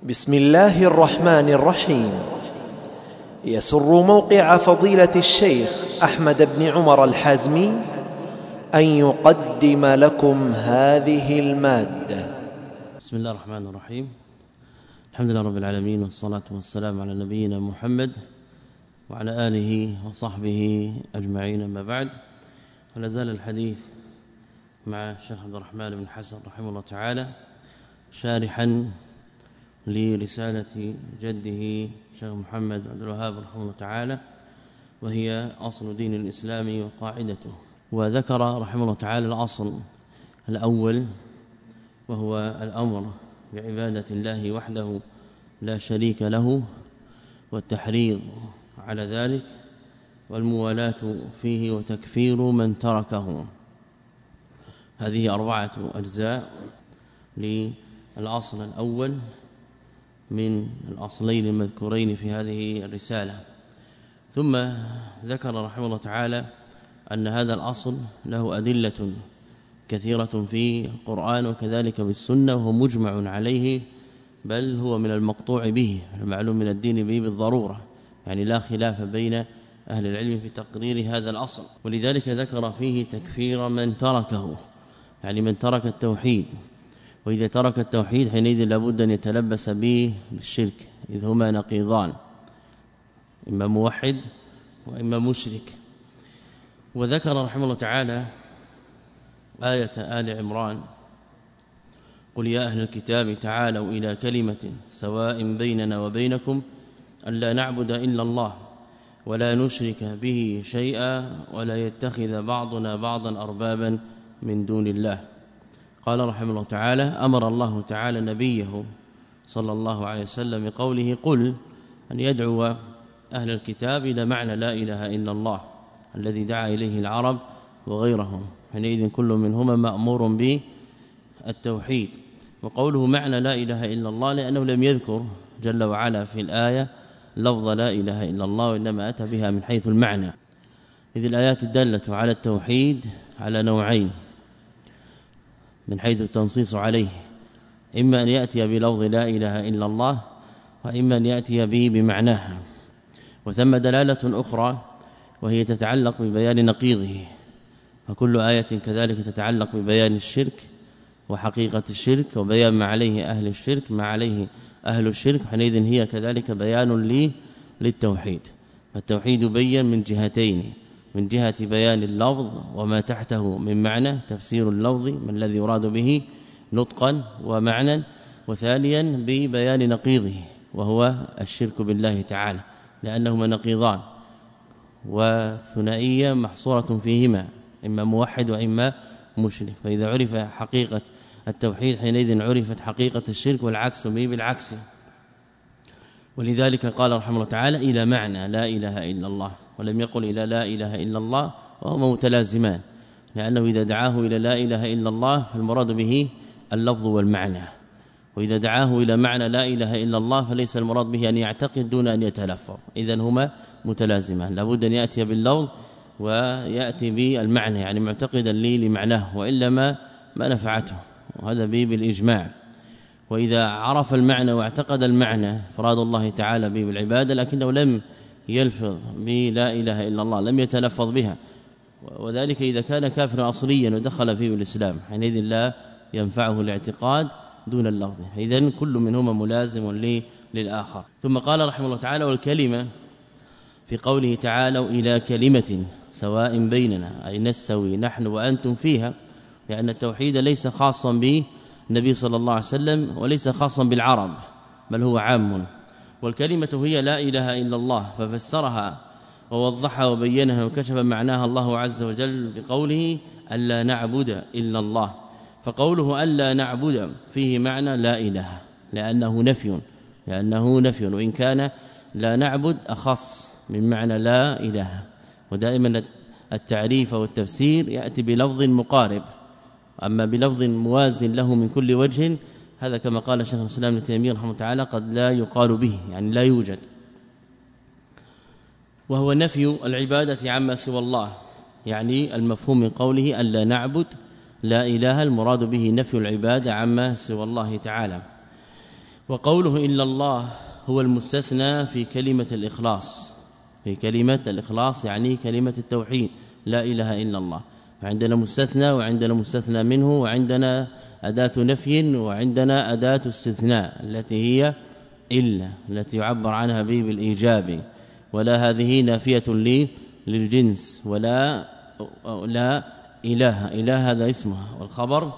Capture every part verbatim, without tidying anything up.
بسم الله الرحمن الرحيم. يسر موقع فضيلة الشيخ أحمد بن عمر الحازمي أن يقدم لكم هذه المادة. بسم الله الرحمن الرحيم. الحمد لله رب العالمين، والصلاة والسلام على نبينا محمد وعلى آله وصحبه أجمعين، أما بعد. ولا زال الحديث مع الشيخ عبد الرحمن بن حسن رحمه الله تعالى شارحا لرسالة جده شيخ محمد بن عبد الوهاب رحمه الله تعالى، وهي أصل دين الإسلام وقاعدته. وذكر رحمه الله تعالى الأصل الأول، وهو الأمر بعبادة الله وحده لا شريك له، والتحريض على ذلك، والموالاة فيه، وتكفير من تركه. هذه أربعة أجزاء للأصل الأول من الأصلين المذكورين في هذه الرسالة. ثم ذكر رحمه الله تعالى أن هذا الأصل له أدلة كثيرة في القرآن وكذلك بالسنة، وهو مجمع عليه، بل هو من المقطوع به، المعلوم من الدين به بالضرورة، يعني لا خلاف بين أهل العلم في تقرير هذا الأصل. ولذلك ذكر فيه تكفير من تركه، يعني من ترك التوحيد. وإذا ترك التوحيد حينئذ لابد أن يتلبس به بالشرك، إذ هما نقيضان، إما موحد وإما مشرك. وذكر رحمه الله تعالى آية آل عمران: قل يا أهل الكتاب تعالوا إلى كلمة سواء بيننا وبينكم ألا نعبد إلا الله ولا نشرك به شيئا ولا يتخذ بعضنا بعضا أربابا من دون الله. قال رحمه الله تعالى: أمر الله تعالى نبيه صلى الله عليه وسلم بقوله قل أن يدعو أهل الكتاب إلى معنى لا إله إلا الله الذي دعا إليه العرب وغيرهم، حينئذ كل منهما مأمور بالتوحيد. وقوله معنى لا إله إلا الله لأنه لم يذكر جل وعلا في الآية لفظ لا إله إلا الله، وإنما أتى بها من حيث المعنى، إذ الآيات الدالة على التوحيد على نوعين من حيث التنصيص عليه: إما أن يأتي بلفظ لا إله إلا الله، وإما أن يأتي به بمعناها. وثم دلالة أخرى وهي تتعلق ببيان نقيضه، وكل آية كذلك تتعلق ببيان الشرك وحقيقة الشرك، وبيان ما عليه أهل الشرك ما عليه أهل الشرك، حينئذ هي كذلك بيان لي للتوحيد. فالتوحيد بين من جهتين: من جهة بيان اللفظ وما تحته من معنى، تفسير اللفظ من الذي يراد به نطقا ومعنى، وثانيا ببيان نقيضه وهو الشرك بالله تعالى، لأنهما نقيضان وثنائية محصورة فيهما، إما موحد وإما مشرك. فإذا عرف حقيقة التوحيد حينئذ عرفت حقيقة الشرك، والعكس به بالعكس. ولذلك قال رحمه الله تعالى إلى معنى لا إله إلا الله، ولم يقل إلى لا إله إلا الله، وهما متلازمان، لأنه إذا دعاه إلى لا إله إلا الله فالمراد به اللفظ والمعنى، وإذا دعاه إلى معنى لا إله إلا الله فليس المراد به أن يعتقد دون أن يتلفظ، إذن هما متلازمان، لابد أن يأتي باللفظ ويأتي بالمعنى، يعني معتقدا لي لمعناه، وإلا ما ما نفعته، وهذا به بالإجماع. وإذا عرف المعنى واعتقد المعنى فراد الله تعالى به بالعبادة، لكنه لم يلفظ بلا إله إلا الله، لم يتلفظ بها، وذلك إذا كان كافرا أصليا ودخل فيه الإسلام حينئذ لا ينفعه الاعتقاد دون اللفظ. إذن كل منهما ملازم للآخر. ثم قال رحمه الله تعالى: والكلمة في قوله تعالى إلى كلمة سواء بيننا، أي نستوي نحن وأنتم فيها، لأن التوحيد ليس خاصا بالنبي صلى الله عليه وسلم وليس خاصا بالعرب، بل هو عام. والكلمة هي لا إله إلا الله، ففسرها ووضحها وبينها وكشف معناها الله عز وجل بقوله ألا نعبد إلا الله. فقوله ألا نعبد فيه معنى لا إله، لأنه نفي لأنه نفي وإن كان لا نعبد أخص من معنى لا إله. ودائما التعريف والتفسير يأتي بلفظ مقارب، أما بلفظ موازن له من كل وجه هذا كما قال شيخ الإسلام ابن تيمية رحمه الله تعالى قد لا يقال به، يعني لا يوجد، وهو نفي العبادة عما سوى الله، يعني المفهوم من قوله ألا نعبد لا إله، المراد به نفي العبادة عما سوى الله تعالى. وقوله إلا الله هو المستثنى في كلمة الإخلاص، في كلمة الإخلاص يعني كلمة التوحيد لا إله إلا الله. عندنا مستثنى وعندنا مستثنى منه وعندنا أداة نفي وعندنا أداة استثناء التي هي إلا التي يعبر عنها به بالإيجاب، ولا هذه نافية لي للجنس، ولا لا إله إله هذا اسمها، والخبر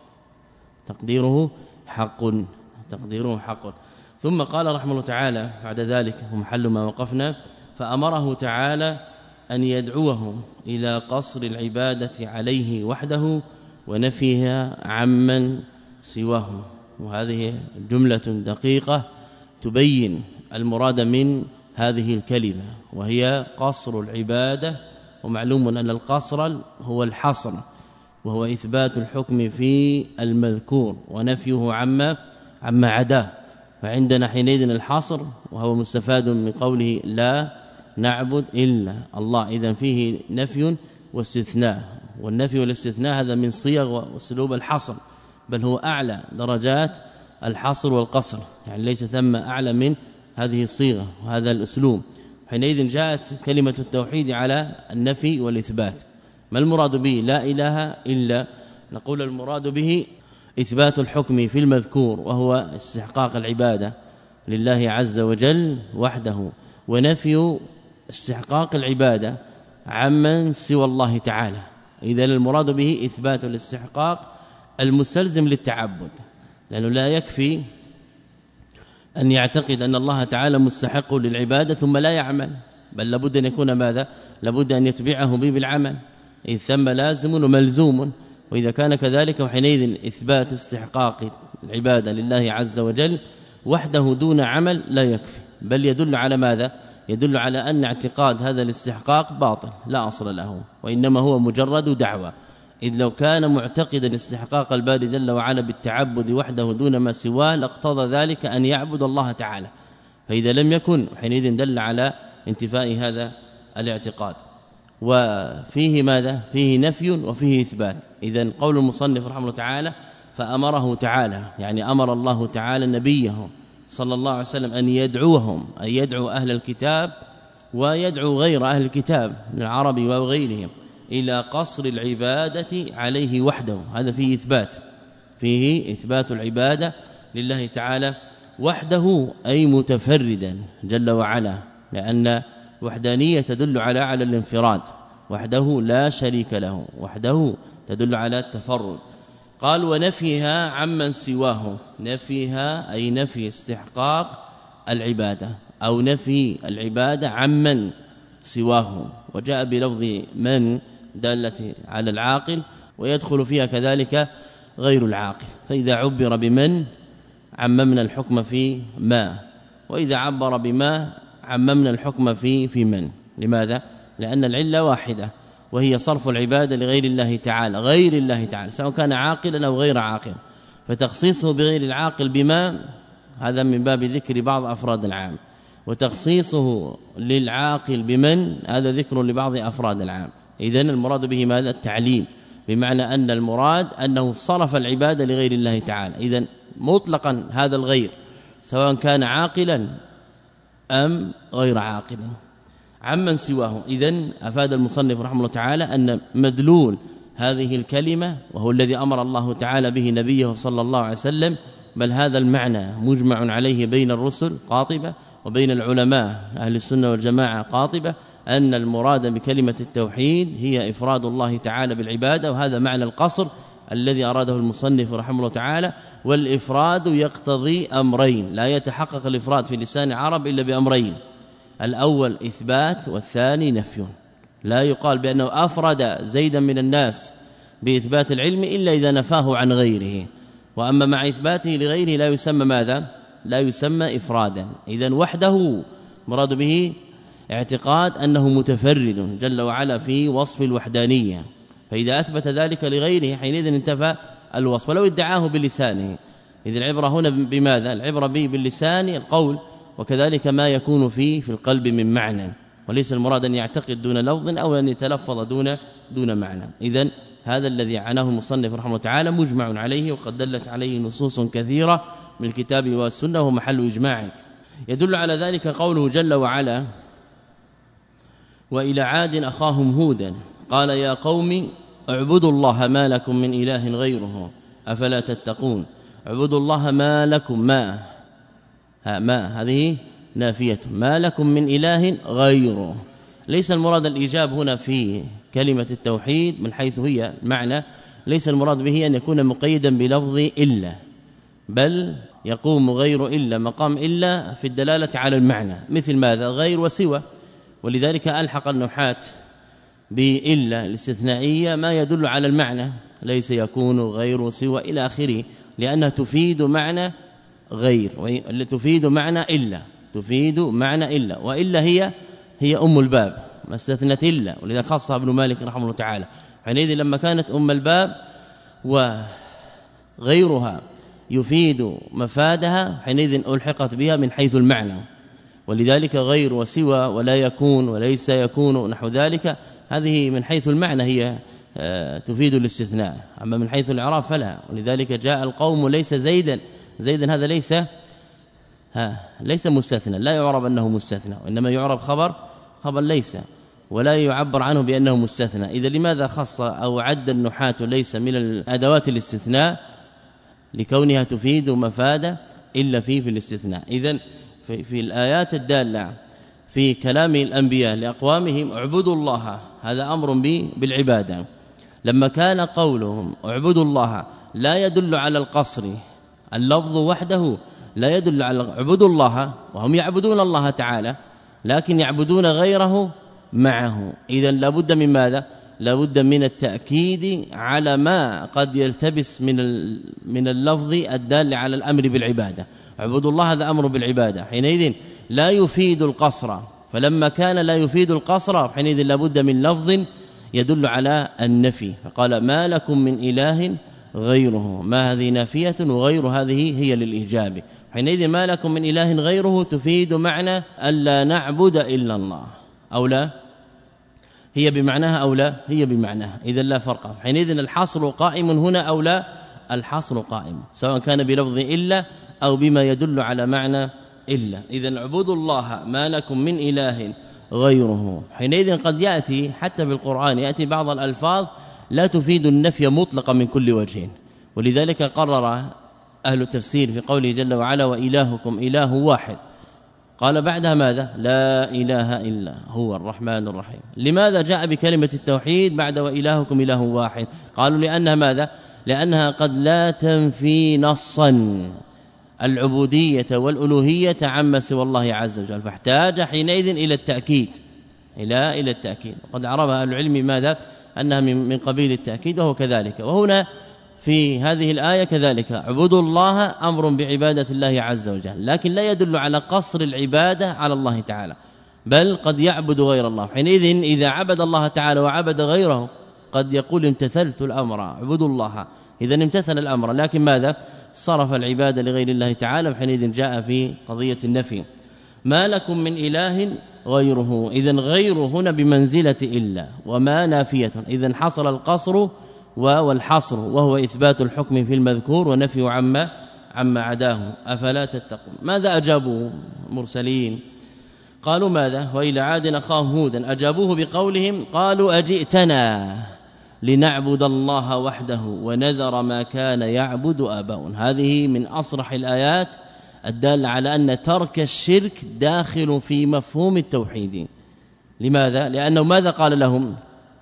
تقديره حق تقديره حق. ثم قال رحمه الله تعالى بعد ذلك ومحل ما وقفنا: فأمره تعالى أن يدعوهم إلى قصر العبادة عليه وحده ونفيها عمن سواه. وهذه جملة دقيقة تبين المراد من هذه الكلمة، وهي قصر العبادة. ومعلوم أن القصر هو الحصر، وهو إثبات الحكم في المذكور ونفيه عما عما عداه. فعندنا حينئذ الحصر، وهو مستفاد من قوله لا نعبد إلا الله، إذن فيه نفي واستثناء، والنفي والاستثناء هذا من صيغ واسلوب الحصر، بل هو أعلى درجات الحصر والقصر، يعني ليس ثم أعلى من هذه الصيغة وهذا الأسلوب. حينئذ جاءت كلمة التوحيد على النفي والإثبات. ما المراد به لا إله إلا؟ نقول المراد به إثبات الحكم في المذكور، وهو استحقاق العبادة لله عز وجل وحده، ونفي استحقاق العبادة عمن سوى الله تعالى. إذن المراد به إثبات الاستحقاق المستلزم للتعبد، لأنه لا يكفي أن يعتقد أن الله تعالى مستحق للعبادة ثم لا يعمل، بل لابد أن يكون ماذا؟ لابد أن يتبعه به بالعمل، إذ ثم لازم وملزوم. وإذا كان كذلك وحينئذ إثبات استحقاق العبادة لله عز وجل وحده دون عمل لا يكفي، بل يدل على ماذا؟ يدل على أن اعتقاد هذا الاستحقاق باطل لا أصل له، وإنما هو مجرد دعوة. إذ لو كان معتقدا استحقاق الباري جل وعلا بالتعبد وحده دون ما سواه لاقتضى ذلك أن يعبد الله تعالى، فإذا لم يكن حينئذ دل على انتفاء هذا الاعتقاد. وفيه ماذا؟ فيه نفي وفيه إثبات. إذن قول المصنف رحمه الله تعالى فأمره تعالى، يعني أمر الله تعالى نبيه صلى الله عليه وسلم أن يدعوهم، أن يدعو أهل الكتاب ويدعو غير أهل الكتاب من العرب وغيرهم إلى قصر العبادة عليه وحده. هذا فيه إثبات، فيه إثبات العبادة لله تعالى وحده، أي متفردا جل وعلا، لأن وحدانية تدل على على الانفراد، وحده لا شريك له، وحده تدل على التفرد. قال ونفيها عمن سواه، نفيها أي نفي استحقاق العبادة أو نفي العبادة عمن سواه، وجاء بلفظ من دالة على العاقل، ويدخل فيها كذلك غير العاقل. فإذا عبر بمن عممنا الحكم في ما، وإذا عبر بما عممنا الحكم في في من. لماذا؟ لأن العلة واحدة، وهي صرف العبادة لغير الله تعالى، غير الله تعالى سواء كان عاقلا أو غير عاقل. فتخصيصه بغير العاقل بما هذا من باب ذكر بعض أفراد العام، وتخصيصه للعاقل بمن هذا ذكر لبعض أفراد العام. إذن المراد به ماذا؟ التعليم، بمعنى أن المراد أنه صرف العبادة لغير الله تعالى. إذن مطلقا هذا الغير سواء كان عاقلا أم غير عاقل عمن سواه. إذن أفاد المصنف رحمه الله تعالى أن مدلول هذه الكلمة، وهو الذي أمر الله تعالى به نبيه صلى الله عليه وسلم، بل هذا المعنى مجمع عليه بين الرسل قاطبة، وبين العلماء أهل السنة والجماعة قاطبة، أن المراد بكلمة التوحيد هي إفراد الله تعالى بالعبادة، وهذا معنى القصر الذي أراده المصنف رحمه الله تعالى. والإفراد يقتضي أمرين، لا يتحقق الإفراد في لسان العرب إلا بأمرين: الأول إثبات، والثاني نفي. لا يقال بأنه أفرد زيدا من الناس بإثبات العلم إلا إذا نفاه عن غيره، وأما مع إثباته لغيره لا يسمى ماذا؟ لا يسمى إفرادا. إذن وحده مراد به اعتقاد أنه متفرد جل وعلا في وصف الوحدانية، فإذا أثبت ذلك لغيره حينئذ انتفى الوصف، ولو ادعاه بلسانه. إذ العبرة هنا بماذا؟ العبرة به باللسان القول، وكذلك ما يكون فيه في القلب من معنى، وليس المراد أن يعتقد دون لفظ أو أن يتلفظ دون دون معنى. إذن هذا الذي عناه المصنف رحمه الله تعالى مجمع عليه، وقد دلت عليه نصوص كثيرة من الكتاب والسنة وهو محل إجماع. يدل على ذلك قوله جل وعلا: وإلى عاد أخاهم هودا قال يا قوم اعبدوا الله ما لكم من إله غيره أفلا تتقون. اعبدوا الله ما لكم، ما ها ما هذه نافية، ما لكم من إله غيره. ليس المراد الإيجاب هنا في كلمة التوحيد من حيث هي معنى، ليس المراد به أن يكون مقيدا بلفظ إلا، بل يقوم غير إلا مقام إلا في الدلالة على المعنى، مثل ماذا؟ غير وسوى. ولذلك ألحق النحاة بإلا الاستثنائية ما يدل على المعنى، ليس يكون غير سوى إلى آخره، لأنها تفيد معنى غير، تفيد معنى إلا، تفيد معنى إلا، وإلا هي هي أم الباب ما استثنت إلا، ولذا خصها ابن مالك رحمه الله تعالى. حينئذ لما كانت أم الباب وغيرها يفيد مفادها حينئذ ألحقت بها من حيث المعنى. ولذلك غير وسوى ولا يكون وليس يكون نحو ذلك، هذه من حيث المعنى هي تفيد الاستثناء، أما من حيث الإعراب فلا. ولذلك جاء القوم ليس زيدا، زيدا هذا ليس ها ليس مستثنى، لا يعرب أنه مستثنى، وإنما يعرب خبر خبر ليس، ولا يعبر عنه بأنه مستثنى. إذا لماذا خص أو عد النحاة ليس من الأدوات الاستثناء؟ لكونها تفيد مفادة إلا فيه في الاستثناء. إذن في, في الآيات الدالة في كلام الأنبياء لأقوامهم اعبدوا الله، هذا أمر بالعبادة. لما كان قولهم اعبدوا الله لا يدل على القصر، اللفظ وحده لا يدل على اعبدوا الله، وهم يعبدون الله تعالى لكن يعبدون غيره معه. إذن لابد من ماذا؟ لابد من التأكيد على ما قد يلتبس من من اللفظ الدال على الأمر بالعبادة. اعبدوا الله هذا أمر بالعبادة، حينئذ لا يفيد القصر، فلما كان لا يفيد القصر حينئذ لابد من لفظ يدل على النفي، فقال ما لكم من إله غيره، ما هذه نافية وغير هذه هي للإيجاب. حينئذ ما لكم من إله غيره تفيد معنى ألا نعبد إلا الله، أو لا هي بمعناها أو لا هي بمعناها، إذا لا فرق. حينئذ الحصر قائم هنا أو لا، الحصر قائم سواء كان بلفظ إلا أو بما يدل على معنى إلا. إذا اعبدوا الله ما لكم من إله غيره. حينئذ قد يأتي حتى في القرآن يأتي بعض الألفاظ لا تفيد النفي مطلقا من كل وجه، ولذلك قرر أهل التفسير في قوله جل وعلا وإلهكم إله واحد، قال بعدها ماذا؟ لا إله إلا هو الرحمن الرحيم. لماذا جاء بكلمة التوحيد بعد وإلهكم إله واحد؟ قالوا لأنها ماذا؟ لأنها قد لا تنفي نصا العبودية والألوهية عما سوى الله عز وجل، فاحتاج حينئذ إلى التأكيد، إلى إلى التأكيد. وقد عرفها أهل العلم ماذا؟ أنها من قبيل التأكيد، وهو كذلك. وهنا في هذه الآية كذلك اعبدوا الله أمر بعبادة الله عز وجل، لكن لا يدل على قصر العبادة على الله تعالى، بل قد يعبد غير الله. حينئذ إذا عبد الله تعالى وعبد غيره قد يقول امتثلت الأمر اعبدوا الله، إذا امتثل الأمر، لكن ماذا؟ صرف العبادة لغير الله تعالى، حينئذ جاء في قضية النفي ما لكم من إله غيره. إذا غير هنا بمنزلة إلا وما نافية، إذا حصل القصر والحصر، وهو إثبات الحكم في المذكور ونفي عما عما عداه. أفلا تتقون. ماذا أجابوا مرسلين؟ قالوا ماذا؟ وإلى عاد أخاهم هودا أجابوه بقولهم قالوا أجئتنا لنعبد الله وحده ونذر ما كان يعبد آباؤنا. هذه من أصرح الآيات الدالة على أن ترك الشرك داخل في مفهوم التوحيد. لماذا؟ لأنه ماذا قال لهم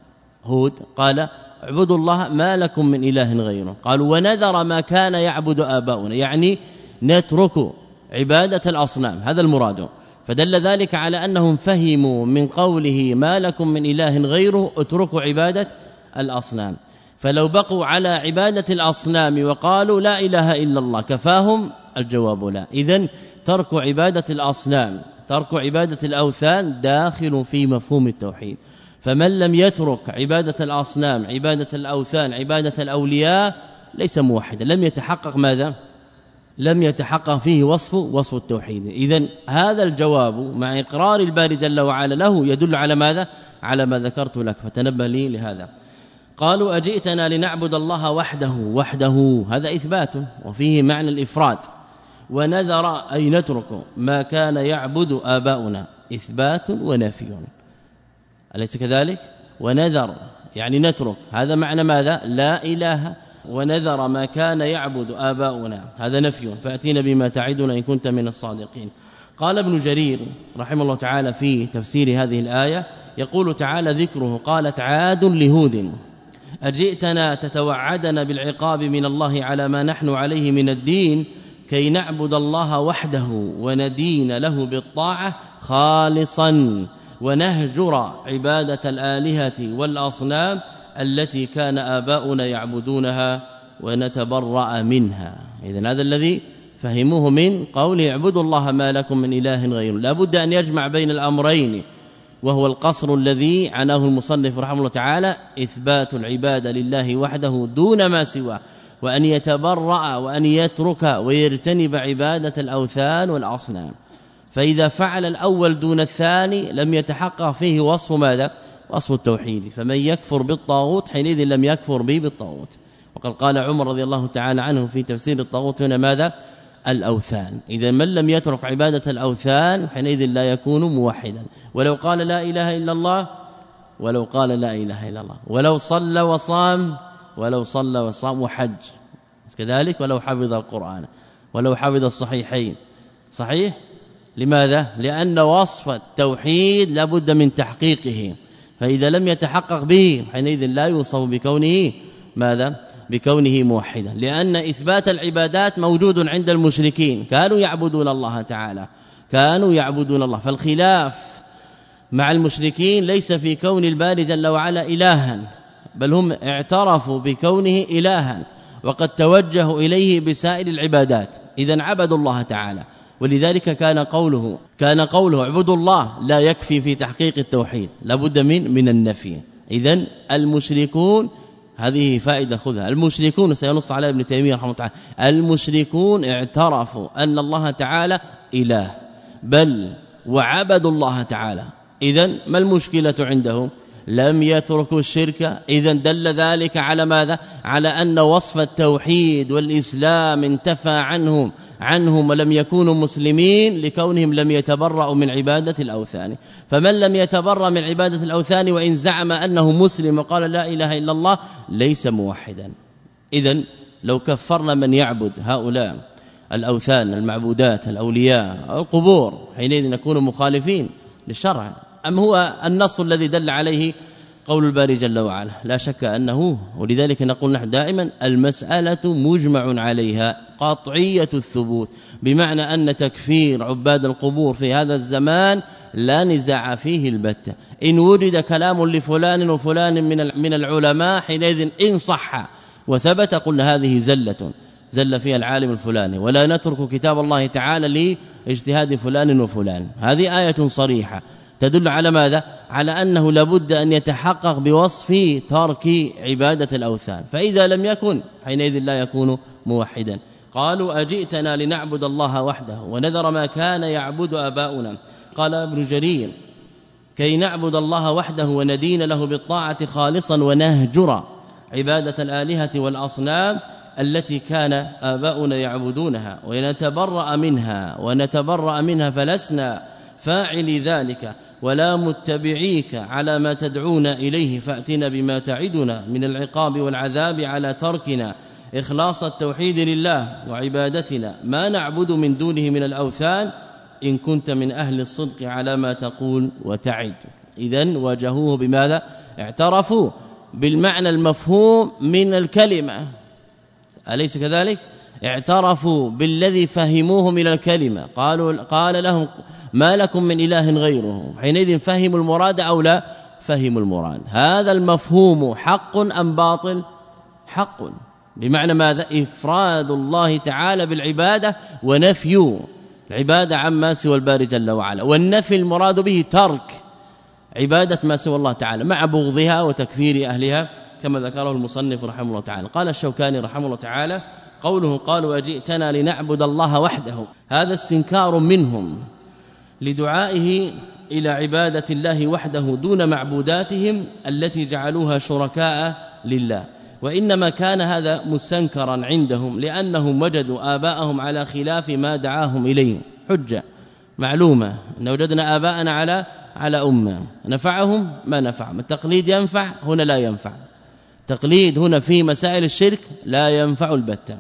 هود؟ قال اعبدوا الله ما لكم من إله غيره. قالوا ونذر ما كان يعبد آباؤنا، يعني نترك عبادة الأصنام، هذا المراد. فدل ذلك على أنهم فهموا من قوله ما لكم من إله غيره اتركوا عبادة الأصنام، فلو بقوا على عبادة الأصنام وقالوا لا إله إلا الله كفاهم؟ الجواب لا. إذن ترك عبادة الأصنام، ترك عبادة الأوثان داخل في مفهوم التوحيد. فمن لم يترك عبادة الأصنام، عبادة الأوثان، عبادة الأولياء ليس موحدا، لم يتحقق ماذا؟ لم يتحقق فيه وصف وصف التوحيد. إذن هذا الجواب مع إقرار الباري جل وعلا له يدل على ماذا؟ على ما ذكرت لك، فتنبه لي لهذا. قالوا أجئتنا لنعبد الله وحده، وحده هذا إثبات وفيه معنى الإفراد، ونذر أي نترك ما كان يعبد آباؤنا إثبات ونفي، أليس كذلك؟ ونذر يعني نترك، هذا معنى ماذا؟ لا إله، ونذر ما كان يعبد آباؤنا هذا نفي، فأتينا بما تعدنا إن كنت من الصادقين. قال ابن جرير رحمه الله تعالى في تفسير هذه الآية يقول تعالى ذكره قالت عاد لهود أجئتنا تتوعدنا بالعقاب من الله على ما نحن عليه من الدين كي نعبد الله وحده وندين له بالطاعة خالصا ونهجر عبادة الآلهة والأصنام التي كان آباؤنا يعبدونها ونتبرأ منها. إذن هذا الذي فهموه من قوله اعبدوا الله ما لكم من إله غيره، لا بد أن يجمع بين الأمرين، وهو القصر الذي عناه المصنف رحمه الله تعالى إثبات العبادة لله وحده دون ما سواه، وأن يتبرأ وأن يترك ويرتنب عبادة الأوثان والأصنام. فإذا فعل الأول دون الثاني لم يتحقق فيه وصف ماذا؟ وصف التوحيد. فمن يكفر بالطاغوت حينئذ لم يكفر به بالطاغوت. وقد قال عمر رضي الله تعالى عنه في تفسير الطاغوت هنا ماذا؟ الأوثان. إذا من لم يترك عبادة الأوثان حينئذ لا يكون موحدا، ولو قال لا إله إلا الله، ولو قال لا إله إلا الله، ولو صلى وصام، ولو صلى وصام وحج كذلك، ولو حفظ القرآن، ولو حفظ الصحيحين. صحيح؟ لماذا؟ لأن وصف التوحيد لابد من تحقيقه، فإذا لم يتحقق به حينئذ لا يوصف بكونه ماذا؟ بكونه موحدا. لأن إثبات العبادات موجود عند المشركين، كانوا يعبدون الله تعالى، كانوا يعبدون الله. فالخلاف مع المشركين ليس في كون الباري جل وعلا إلها، بل هم اعترفوا بكونه إلها وقد توجهوا إليه بسائر العبادات، إذن عبدوا الله تعالى. ولذلك كان قوله كان قوله اعبدوا الله لا يكفي في تحقيق التوحيد، لابد من من النفي. إذن المشركون، هذه فائدة خذها، المشركون سينص على ابن تيمية رحمه الله تعالى، المشركون اعترفوا أن الله تعالى إله بل وعبدوا الله تعالى. إذن ما المشكلة عندهم؟ لم يتركوا الشرك. إذن دل ذلك على ماذا؟ على أن وصف التوحيد والإسلام انتفى عنهم عنهم ولم يكونوا مسلمين لكونهم لم يتبرأوا من عبادة الأوثان. فمن لم يتبرأ من عبادة الأوثان وإن زعم أنه مسلم وقال لا إله إلا الله ليس موحدا. إذن لو كفرنا من يعبد هؤلاء الأوثان المعبودات الأولياء القبور حينئذ نكون مخالفين للشرع. أم هو النص الذي دل عليه قول الباري جل وعلا؟ لا شك أنه. ولذلك نقول نحن دائما المسألة مجمع عليها قطعية الثبوت، بمعنى أن تكفير عباد القبور في هذا الزمان لا نزاع فيه البتة. إن وجد كلام لفلان وفلان من من العلماء حينئذ إن صح وثبت قلنا هذه زلة زل فيها العالم الفلاني، ولا نترك كتاب الله تعالى لاجتهاد فلان وفلان. هذه آية صريحة تدل على ماذا؟ على أنه لابد أن يتحقق بوصف ترك عبادة الأوثان، فإذا لم يكن حينئذ لا يكون موحدا. قالوا أجئتنا لنعبد الله وحده ونذر ما كان يعبد آباؤنا. قال ابن جرير كي نعبد الله وحده وندين له بالطاعة خالصا ونهجر عبادة الآلهة والأصنام التي كان آباؤنا يعبدونها ونتبرأ منها ونتبرأ منها فلسنا فاعل ذلك ولا متبعيك على ما تدعونا إليه، فأتنا بما تعدنا من العقاب والعذاب على تركنا إخلاص التوحيد لله وعبادتنا ما نعبد من دونه من الأوثان إن كنت من أهل الصدق على ما تقول وتعد. إذن واجهوه بماذا؟ اعترفوا بالمعنى المفهوم من الكلمة، أليس كذلك؟ اعترفوا بالذي فهموه من الكلمة، قالوا قال لهم ما لكم من إله غيره، حينئذ فهموا المراد أو لا فهموا المراد. هذا المفهوم حق أم باطل؟ حق، بمعنى ماذا؟ إفراد الله تعالى بالعبادة ونفي العبادة عما سوى الباري جل وعلا، والنفي المراد به ترك عبادة ما سوى الله تعالى مع بغضها وتكفير أهلها كما ذكره المصنف رحمه الله تعالى. قال الشوكاني رحمه الله تعالى قوله قالوا وجئتنا لنعبد الله وحده، هذا استنكار منهم لدعائه إلى عبادة الله وحده دون معبوداتهم التي جعلوها شركاء لله، وإنما كان هذا مستنكرا عندهم لأنهم وجدوا آباءهم على خلاف ما دعاهم إليه. حجة معلومة أن وجدنا آباءنا على على أمة، نفعهم ما نفعهم. التقليد ينفع هنا لا ينفع، تقليد هنا في مسائل الشرك لا ينفع البتة،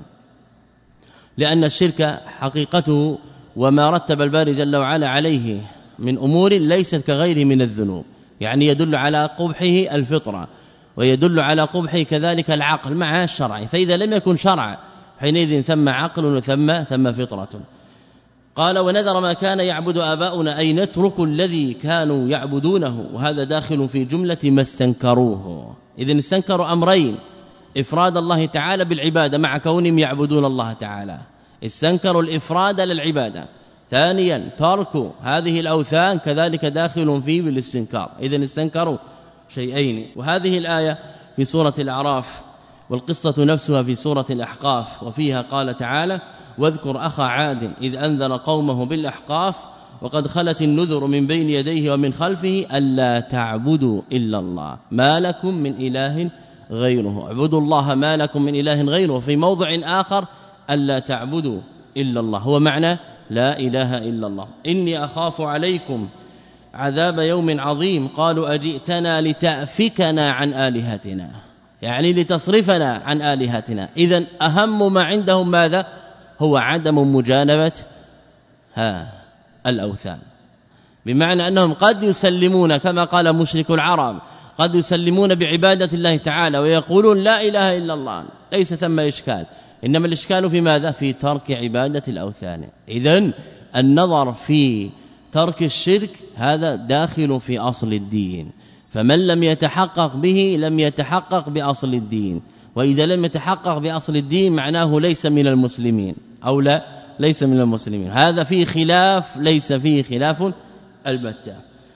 لأن الشرك حقيقته وما رتب الباري جل وعلا عليه من أمور ليست كغيره من الذنوب، يعني يدل على قبحه الفطرة ويدل على قبحه كذلك العقل مع الشرع، فإذا لم يكن شرع حينئذ ثم عقل وثم ثم فطرة. قال ونذر ما كان يعبد آباؤنا أي نترك الذي كانوا يعبدونه، وهذا داخل في جملة ما استنكروه. إذن استنكروا أمرين: إفراد الله تعالى بالعبادة مع كونهم يعبدون الله تعالى، استنكروا الإفراد للعبادة. ثانيا ترك هذه الأوثان كذلك داخل فيه بالاستنكار. إذن استنكروا شيئين. وهذه الآية في سورة الأعراف والقصة نفسها في سورة الأحقاف، وفيها قال تعالى: واذكر أخا عاد إذ أنذر قومه بالأحقاف وقد خلت النذر من بين يديه ومن خلفه ألا تعبدوا إلا الله ما لكم من إله غيره، اعبدوا الله ما لكم من إله غيره. في موضع آخر ألا تعبدوا إلا الله، هو معنى لا إله إلا الله. إني أخاف عليكم عذاب يوم عظيم قالوا أجئتنا لتأفكنا عن آلهتنا، يعني لتصرفنا عن آلهتنا. إذن أهم ما عندهم ماذا؟ هو عدم مجانبة ها الأوثان، بمعنى أنهم قد يسلمون كما قال مشرك العرب، قد يسلمون بعبادة الله تعالى ويقولون لا إله إلا الله، ليس ثم إشكال، إنما الإشكال في ماذا؟ في ترك عبادة الأوثان. إذن النظر في ترك الشرك هذا داخل في أصل الدين، فمن لم يتحقق به لم يتحقق بأصل الدين، وإذا لم يتحقق بأصل الدين معناه ليس من المسلمين أو لا ليس من المسلمين. هذا فيه خلاف ليس فيه خلاف البتة.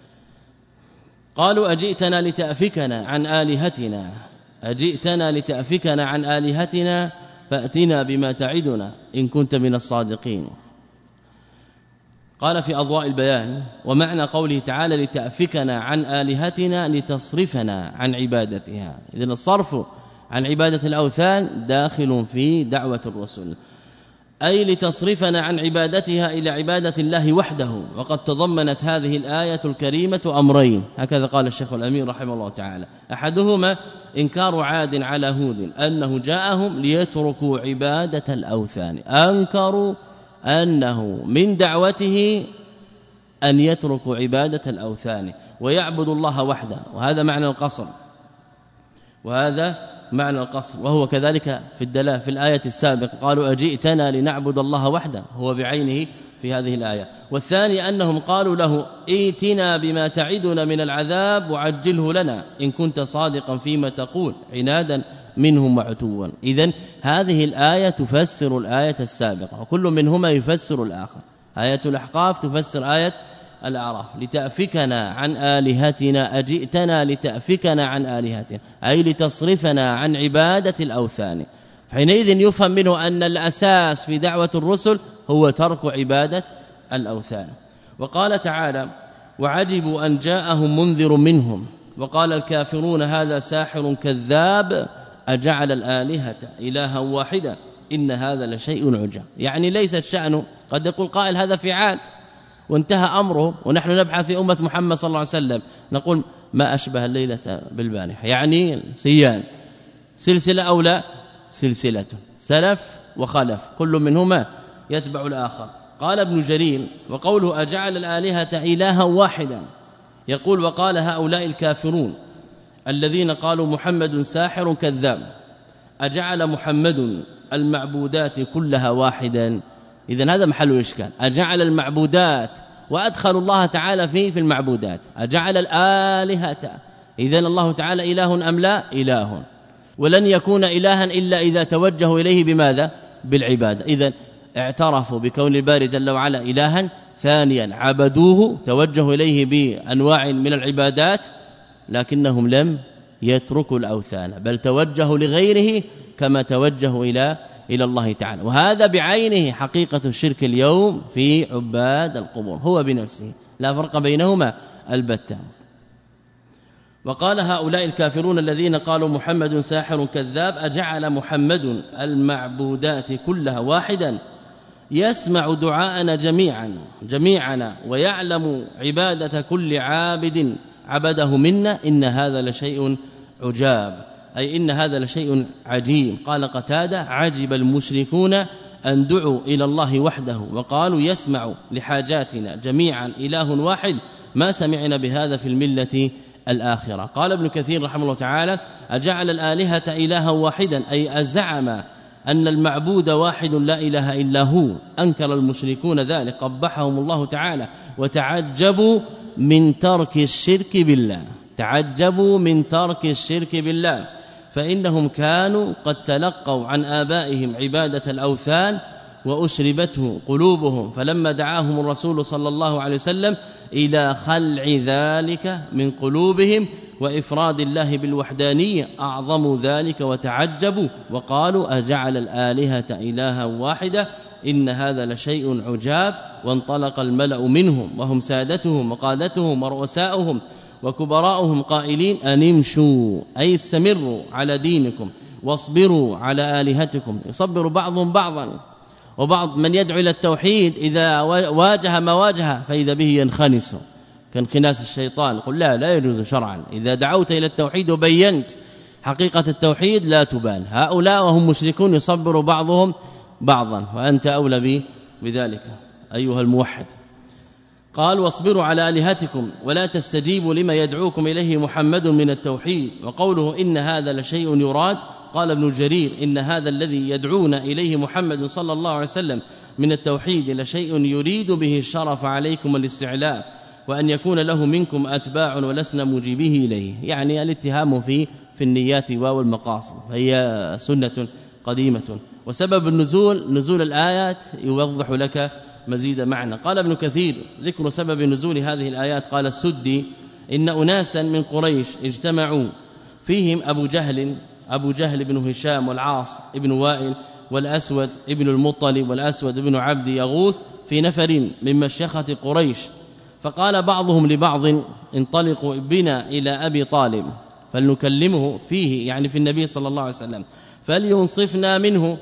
قالوا أجئتنا لتأفكنا عن آلهتنا، أجئتنا لتأفكنا عن آلهتنا فأتنا بما تعدنا إن كنت من الصادقين. قال في أضواء البيان: ومعنى قوله تعالى لتأفكنا عن آلهتنا لتصرفنا عن عبادتها. إذن الصرف عن عبادة الأوثان داخل في دعوة الرسل، أي لتصرفنا عن عبادتها إلى عبادة الله وحده. وقد تضمنت هذه الآية الكريمة أمرين، هكذا قال الشيخ الأمين رحمه الله تعالى: أحدهما إنكار عاد على هود أنه جاءهم ليتركوا عبادة الأوثان، أنكروا أنه من دعوته أن يتركوا عبادة الأوثان ويعبدوا الله وحده، وهذا معنى القصر، وهذا معنى القصر. وهو كذلك في الدلاله في الآية السابقة قالوا أجئتنا لنعبد الله وحده، هو بعينه في هذه الآية. والثاني أنهم قالوا له ائتنا بما تعدنا من العذاب وعجله لنا إن كنت صادقا فيما تقول، عنادا منهم وعتوا. إذن هذه الآية تفسر الآية السابقة، وكل منهما يفسر الآخر. آية الأحقاف تفسر آية الأعراف: لتأفكنا عن آلهتنا، أجئتنا لتأفكنا عن آلهتنا أي لتصرفنا عن عبادة الأوثان. حينئذ يفهم منه أن الأساس في دعوة الرسل هو ترك عبادة الأوثان. وقال تعالى: وعجبوا أن جاءهم منذر منهم وقال الكافرون هذا ساحر كذاب أجعل الآلهة إلها واحدا إن هذا لشيء عجاب. يعني ليس الشأن، قد يقول قائل هذا في عاد وانتهى أمره، ونحن نبحث في أمة محمد صلى الله عليه وسلم نقول ما أشبه الليلة بالبارحة، يعني سيان سلسلة أو لا سلسلة، سلف وخلف كل منهما يتبع الآخر. قال ابن جرير: وقوله أجعل الآلهة إلها واحدا، يقول وقال هؤلاء الكافرون الذين قالوا محمد ساحر كذاب أجعل محمد المعبودات كلها واحدا. إذن هذا محل الإشكال، أجعل المعبودات وأدخل الله تعالى فيه في المعبودات، أجعل الآلهة، إذن الله تعالى إله أم لا؟ إله، ولن يكون إلها إلا إذا توجهوا إليه بماذا؟ بالعبادة. إذن اعترفوا بكون الباري جل وعلا إلها، ثانيا عبدوه توجهوا إليه بأنواع من العبادات، لكنهم لم يتركوا الأوثان بل توجهوا لغيره كما توجهوا إلى إلى الله تعالى. وهذا بعينه حقيقة الشرك اليوم في عباد القبور، هو بنفسه لا فرق بينهما البتة. وقال هؤلاء الكافرون الذين قالوا محمد ساحر كذاب أجعل محمد المعبودات كلها واحدا يسمع دعاءنا جميعا جميعنا ويعلم عبادة كل عابد عبده منا إن هذا لشيء عجاب، أي إن هذا لشيء عجيب. قال قتادة عجب المشركون أن دعوا إلى الله وحده وقالوا يسمع لحاجاتنا جميعا إله واحد ما سمعنا بهذا في الملة الآخرة. قال ابن كثير رحمه الله تعالى أجعل الآلهة إلها واحدا أي أزعم أن المعبود واحد لا إله إلا هو. أنكر المشركون ذلك قبحهم الله تعالى وتعجبوا من ترك الشرك بالله تعجبوا من ترك الشرك بالله فإنهم كانوا قد تلقوا عن آبائهم عبادة الأوثان وأشربته قلوبهم، فلما دعاهم الرسول صلى الله عليه وسلم إلى خلع ذلك من قلوبهم وإفراد الله بالوحدانية أعظموا ذلك وتعجبوا وقالوا أجعل الآلهة إلها واحدة إن هذا لشيء عجاب. وانطلق الملأ منهم وهم سادتهم وقادتهم ورؤساؤهم وكبراؤهم قائلين أن امشوا أي استمروا على دينكم واصبروا على آلهتكم. يصبر بعضهم بعضا، وبعض من يدعو إلى التوحيد إذا واجه ما واجه فإذا به ينخنس كانخناس الشيطان. قل لا لا يجوز شرعا، إذا دعوت إلى التوحيد وبينت حقيقة التوحيد لا تبان. هؤلاء وهم مشركون يصبر بعضهم بعضا وأنت أولى بذلك أيها الموحد. قال واصبروا على آلهتكم ولا تستجيبوا لما يدعوكم إليه محمد من التوحيد. وقوله إن هذا لشيء يراد قال ابن جرير إن هذا الذي يدعون إليه محمد صلى الله عليه وسلم من التوحيد لشيء يريد به الشرف عليكم الاستعلاء وأن يكون له منكم أتباع ولسنا مجيبه إليه، يعني الاتهام في في النيات والمقاصد، فهي سنة قديمة. وسبب النزول نزول الآيات يوضح لك مزيد معنى. قال ابن كثير ذكر سبب نزول هذه الآيات قال السدي إن أناسا من قريش اجتمعوا فيهم أبو جهل أبو جهل بن هشام والعاص ابن وائل والأسود ابن المطلب والأسود ابن عبد يغوث في نفر من مشيخة قريش، فقال بعضهم لبعض انطلقوا بنا إلى أبي طالب فلنكلمه فيه، يعني في النبي صلى الله عليه وسلم، فلينصفنا منه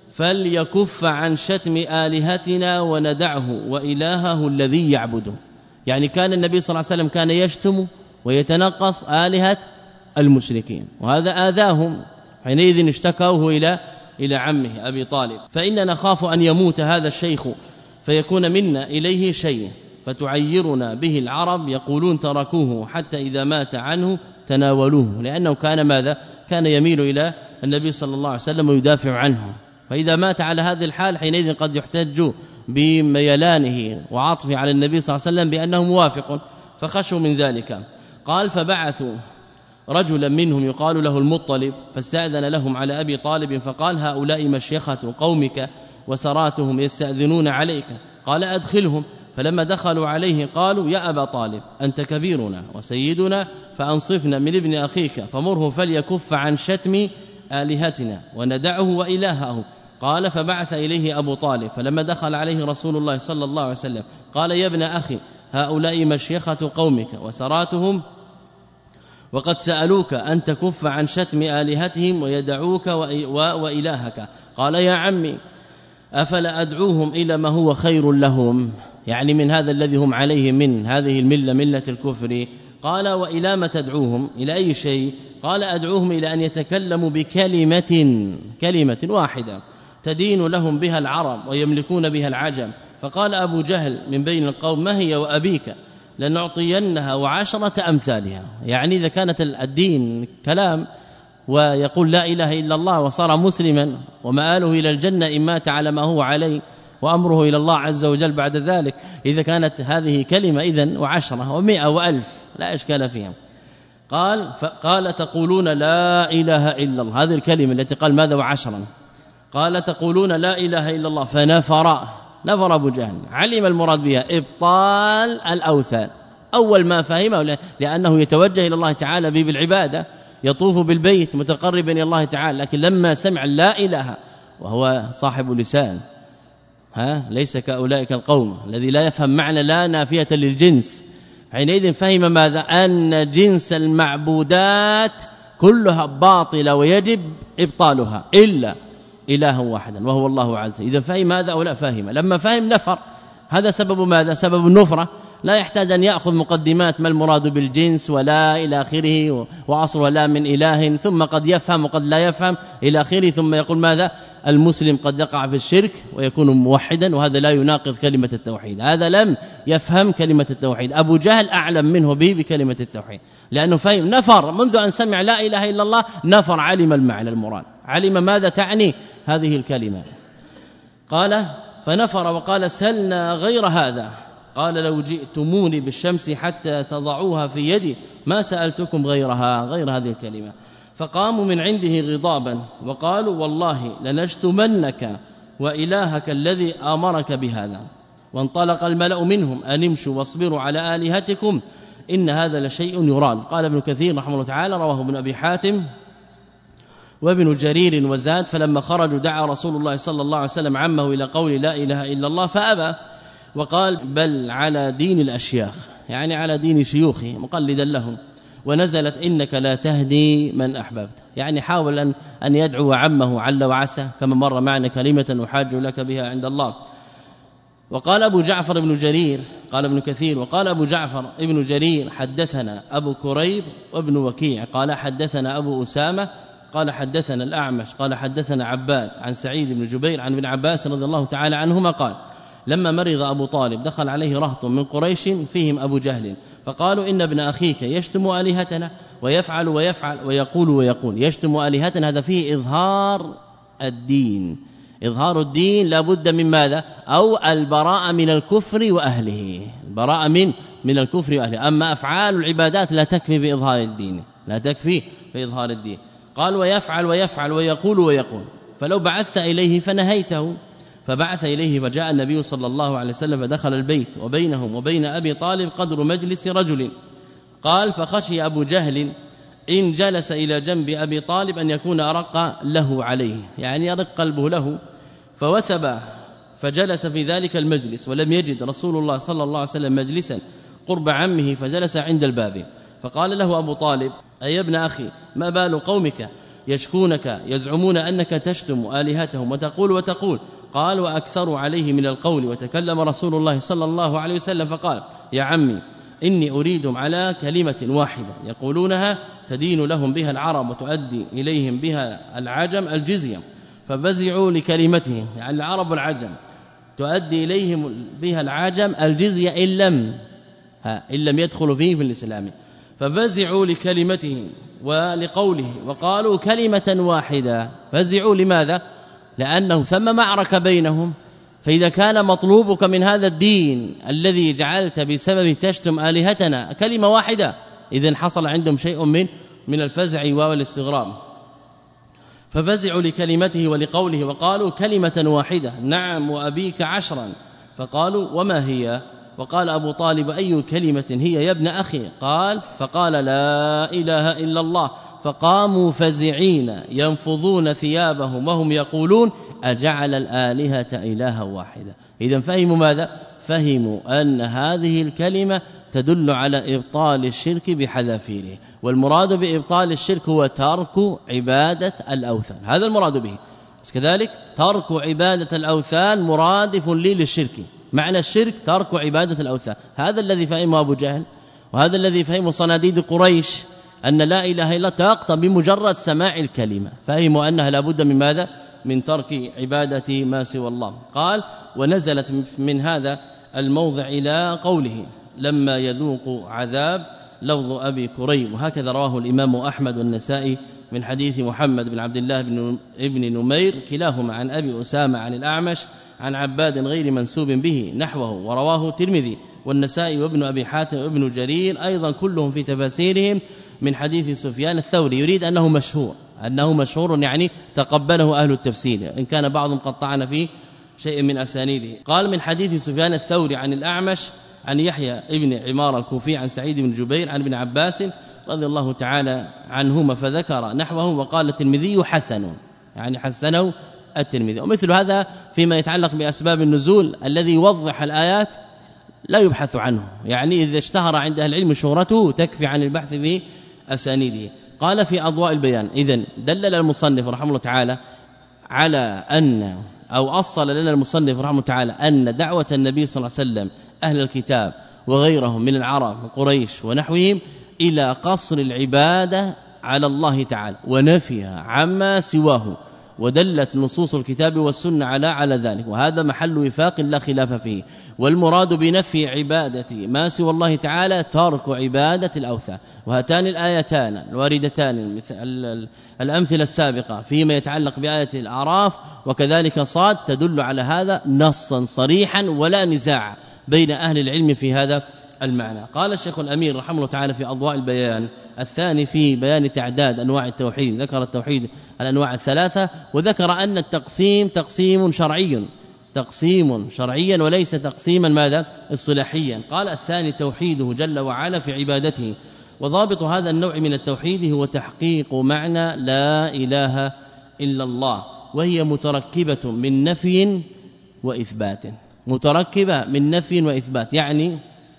فليكف عن شتم آلهتنا وندعه وإلهه الذي يعبده. يعني كان النبي صلى الله عليه وسلم كان يشتم ويتنقص آلهة المشركين، وهذا آذاهم، حينئذ اشتكوه إلى إلى عمه أبي طالب. فإننا نخاف أن يموت هذا الشيخ فيكون منا إليه شيء فتعيرنا به العرب يقولون تركوه حتى إذا مات عنه تناولوه، لأنه كان ماذا؟ كان يميل إلى النبي صلى الله عليه وسلم ويدافع عنه، فإذا مات على هذه الحال حينئذ قد يحتج بميلانه وعطفه على النبي صلى الله عليه وسلم بأنه موافق، فخشوا من ذلك. قال فبعثوا رجلا منهم يقال له المطلب فاستأذن لهم على أبي طالب فقال هؤلاء مشيخة قومك وسراتهم يستأذنون عليك، قال أدخلهم. فلما دخلوا عليه قالوا يا أبا طالب أنت كبيرنا وسيدنا فأنصفنا من ابن أخيك فمره فليكف عن شتم آلهتنا وندعه وإلهه. قال فبعث إليه أبو طالب فلما دخل عليه رسول الله صلى الله عليه وسلم قال يا ابن أخي هؤلاء مشيخة قومك وسراتهم وقد سألوك أن تكف عن شتم آلهتهم ويدعوك وإلهك. قال يا عمي أفلا أدعوهم إلى ما هو خير لهم، يعني من هذا الذي هم عليه من هذه الملة ملة الكفر. قال وإلى ما تدعوهم؟ إلى أي شيء؟ قال أدعوهم إلى أن يتكلموا بكلمة كلمة واحدة تدين لهم بها العرب ويملكون بها العجم. فقال أبو جهل من بين القوم ما هي وأبيك لنعطينها وعشرة أمثالها، يعني إذا كانت الدين كلام ويقول لا إله إلا الله وصار مسلما ومآله إلى الجنة إن مات على ما هو عليه وأمره إلى الله عز وجل بعد ذلك، إذا كانت هذه كلمة إذن وعشرة ومئة وألف لا إشكال فيها. قال فقال تقولون لا إله إلا الله، هذه الكلمة التي قال ماذا وعشرا، قال تقولون لا إله إلا الله. فنفر نفر أبو جهل، علم المراد بها إبطال الأوثان، أول ما فهمه لأنه يتوجه إلى الله تعالى به بالعبادة، يطوف بالبيت متقربا إلى الله تعالى، لكن لما سمع لا إله وهو صاحب لسان ها ليس كأولئك القوم الذي لا يفهم معنى لا نافية للجنس حينئذ فهم ماذا؟ أن جنس المعبودات كلها باطلة ويجب إبطالها إلا إله واحدا وهو الله عز وجل. إذا فهم هذا أو لا فهم؟ لما فهم نفر. هذا سبب ماذا؟ سبب النفرة. لا يحتاج أن يأخذ مقدمات ما المراد بالجنس ولا إلى آخره وأصل ولا من إله، ثم قد يفهم وقد لا يفهم إلى آخره، ثم يقول ماذا؟ المسلم قد يقع في الشرك ويكون موحدا، وهذا لا يناقض كلمة التوحيد. هذا لم يفهم كلمة التوحيد. أبو جهل أعلم منه به بكلمة التوحيد، لأنه فهم نفر منذ أن سمع لا إله إلا الله، نفر علم المعنى المراد، علم ماذا تعني هذه الكلمة. قال فنفر وقال سلنا غير هذا. قال لو جئتموني بالشمس حتى تضعوها في يدي ما سألتكم غيرها، غير هذه الكلمة. فقاموا من عنده غضابا وقالوا والله لنشتمنك وإلهك الذي أمرك بهذا. وانطلق الملأ منهم أن امشوا واصبروا على آلهتكم إن هذا لشيء يراد. قال ابن كثير رحمه الله تعالى رواه ابن أبي حاتم وابن جرير وزاد فلما خرجوا دعا رسول الله صلى الله عليه وسلم عمه إلى قول لا إله إلا الله فأبى، وقال بل على دين الأشياخ، يعني على دين شيوخه مقلدا لهم. ونزلت إنك لا تهدي من أحببت، يعني حاول أن, أن يدعو عمه عل وعسى كما مر معنا كلمة أحاج لك بها عند الله. وقال أبو جعفر ابن جرير، قال ابن كثير وقال أبو جعفر ابن جرير حدثنا أبو كريب وابن وكيع قال حدثنا أبو أسامة قال حدثنا الأعمش قال حدثنا عباد عن سعيد بن جبير عن ابن عباس رضي الله تعالى عنهما قال لما مرض أبو طالب دخل عليه رهط من قريش فيهم أبو جهل فقالوا إن ابن أخيك يشتم آلهتنا ويفعل ويفعل ويقول ويقول. يشتم آلهتنا هذا فيه إظهار الدين، إظهار الدين لابد من ماذا؟ أو البراءة من الكفر وأهله، البراءة من من الكفر وأهله. أما أفعال العبادات لا تكفي بإظهار الدين، لا تكفي بإظهار الدين. قال ويفعل ويفعل ويقول ويقول فلو بعثت إليه فنهيته. فبعث إليه فجاء النبي صلى الله عليه وسلم فدخل البيت وبينهم وبين أبي طالب قدر مجلس رجل. قال فخشي أبو جهل إن جلس إلى جنب أبي طالب أن يكون أرق له عليه، يعني يرق قلبه له، فوثب فجلس في ذلك المجلس ولم يجد رسول الله صلى الله عليه وسلم مجلسا قرب عمه فجلس عند الباب. فقال له أبو طالب أي ابن أخي ما بال قومك يشكونك يزعمون أنك تشتم آلهتهم وتقول وتقول. قال وأكثر عليه من القول. وتكلم رسول الله صلى الله عليه وسلم فقال يا عمي إني أريدهم على كلمة واحدة يقولونها تدين لهم بها العرب وتؤدي إليهم بها العجم الجزية، ففزعوا لكلمتهم، يعني العرب والعجم تؤدي إليهم بها العجم الجزية إن لم ها إن لم يدخلوا فيه في الإسلام، ففزعوا لكلمته ولقوله وقالوا كلمة واحدة. فزعوا لماذا؟ لأنه ثم معركة بينهم، فإذا كان مطلوبك من هذا الدين الذي جعلت بسبب تشتم آلهتنا كلمة واحدة، إذن حصل عندهم شيء من من الفزع والاستغراب. ففزعوا لكلمته ولقوله وقالوا كلمة واحدة نعم وأبيك عشرا. فقالوا وما هي؟ وقال أبو طالب أي كلمة هي يا ابن أخي؟ قال فقال لا إله إلا الله. فقاموا فزعين ينفضون ثيابهم وهم يقولون أجعل الآلهة إلها واحدة. إذن فهموا ماذا؟ فهموا أن هذه الكلمة تدل على إبطال الشرك بحذافيره، والمراد بإبطال الشرك هو ترك عبادة الأوثان، هذا المراد به. كذلك ترك عبادة الأوثان مرادف لي للشرك، معنى الشرك ترك عبادة الأوثان. هذا الذي فهمه أبو جهل، وهذا الذي فهمه صناديد قريش، أن لا إله إلا تقطع بمجرد سماع الكلمة، فهموا أنها لابد من ماذا؟ من ترك عبادة ما سوى الله. قال ونزلت من هذا الموضع إلى قوله لما يذوق عذاب لفظ أبي كريم، وهكذا رواه الإمام أحمد والنسائي من حديث محمد بن عبد الله بن ابن نمير كلاهما عن أبي أسامة عن الأعمش عن عباد غير منسوب به نحوه، ورواه الترمذي والنسائي وابن أبي حاتم وابن جرير أيضا كلهم في تفاسيرهم من حديث سفيان الثوري. يريد أنه مشهور، أنه مشهور يعني تقبله أهل التفسير، إن كان بعضهم قد طعن في شيء من أسانيده. قال من حديث سفيان الثوري عن الأعمش عن يحيى ابن عمار الكوفي عن سعيد بن جبير عن ابن عباس رضي الله تعالى عنهما فذكر نحوه، وقال الترمذي حسن، يعني حسنه الترمذي. ومثل هذا فيما يتعلق بأسباب النزول الذي يوضح الآيات لا يبحث عنه، يعني إذا اشتهر عند أهل العلم شهرته تكفي عن البحث في أسانيده. قال في أضواء البيان: إذن دلل المصنف رحمه الله تعالى على أن أو أصل لنا المصنف رحمه الله تعالى أن دعوة النبي صلى الله عليه وسلم أهل الكتاب وغيرهم من العرب وقريش ونحوهم إلى قصر العبادة على الله تعالى ونفيها عما سواه، ودلت نصوص الكتاب والسنة على على ذلك، وهذا محل وفاق لا خلاف فيه. والمراد بنفي عبادة ما سوى الله تعالى ترك عبادة الأوثان. وهاتان الآيتان الواردتان مثل الأمثلة السابقة فيما يتعلق بآية الأعراف وكذلك صاد تدل على هذا نصا صريحا ولا نزاع بين أهل العلم في هذا المعنى. قال الشيخ الأمير رحمه الله تعالى في أضواء البيان الثاني في بيان تعداد أنواع التوحيد، ذكر التوحيد الأنواع الثلاثة، وذكر أن التقسيم تقسيم شرعي تقسيم شرعيا وليس تقسيما ماذا اصطلاحيا. قال الثاني توحيده جل وعلا في عبادته، وضابط هذا النوع من التوحيد هو تحقيق معنى لا إله إلا الله، وهي متركبة من نفي وإثبات، متركبة من نفي وإثبات. يعني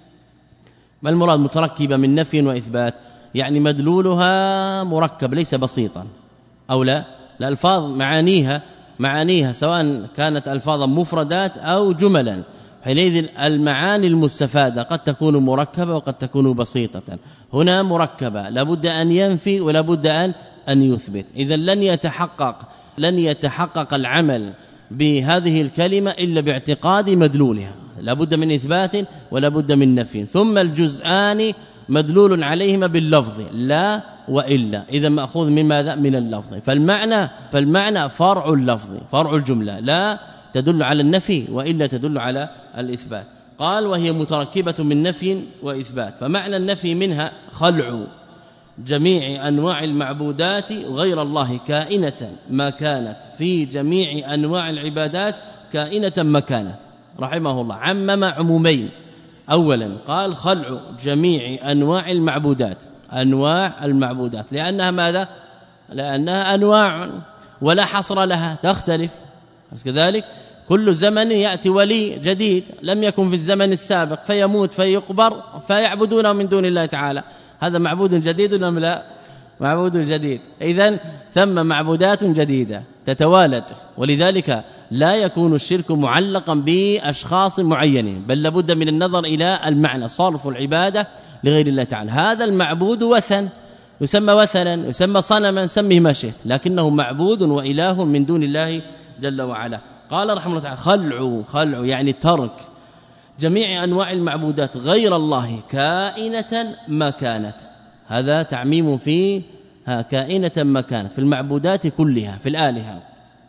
ما المراد متركبة من نفي وإثبات؟ يعني مدلولها مركب ليس بسيطا أو لا الألفاظ معانيها معانيها سواء كانت ألفاظا مفردات أو جملا، حينئذ المعاني المستفادة قد تكون مركبة وقد تكون بسيطة. هنا مركبة لابد أن ينفي ولابد أن أن يثبت، إذا لن يتحقق لن يتحقق العمل بهذه الكلمة إلا باعتقاد مدلولها، لابد من إثبات ولابد من نفي. ثم الجزءان مدلول عليهما باللفظ لا وإلا، إذا مأخوذ من ماذا؟ من اللفظ. فالمعنى فالمعنى فرع اللفظ، فرع الجملة، لا تدل على النفي وإلا تدل على الإثبات. قال وهي متركبة من نفي وإثبات، فمعنى النفي منها خلع جميع أنواع المعبودات غير الله كائنة ما كانت، في جميع أنواع العبادات كائنة ما كانت. رحمه الله عمم عمومين. اولا قال خلع جميع انواع المعبودات، انواع المعبودات لانها ماذا؟ لانها انواع ولا حصر لها، تختلف. كذلك كل زمن ياتي ولي جديد لم يكن في الزمن السابق فيموت فيقبر فيعبدون من دون الله تعالى، هذا معبود جديد ام لا؟ معبود جديد. اذن ثم معبودات جديده تتوالد، ولذلك لا يكون الشرك معلقا باشخاص معينين، بل لابد من النظر الى المعنى، صرف العباده لغير الله تعالى. هذا المعبود وثن يسمى وثنا، يسمى صنما، سميه ما شئت، لكنه معبود واله من دون الله جل وعلا. قال رحمه الله تعالى خلع خلع يعني ترك جميع انواع المعبودات غير الله كائنة ما كانت، هذا تعميم في كائنة ما كانت في المعبودات كلها، في الآلهة،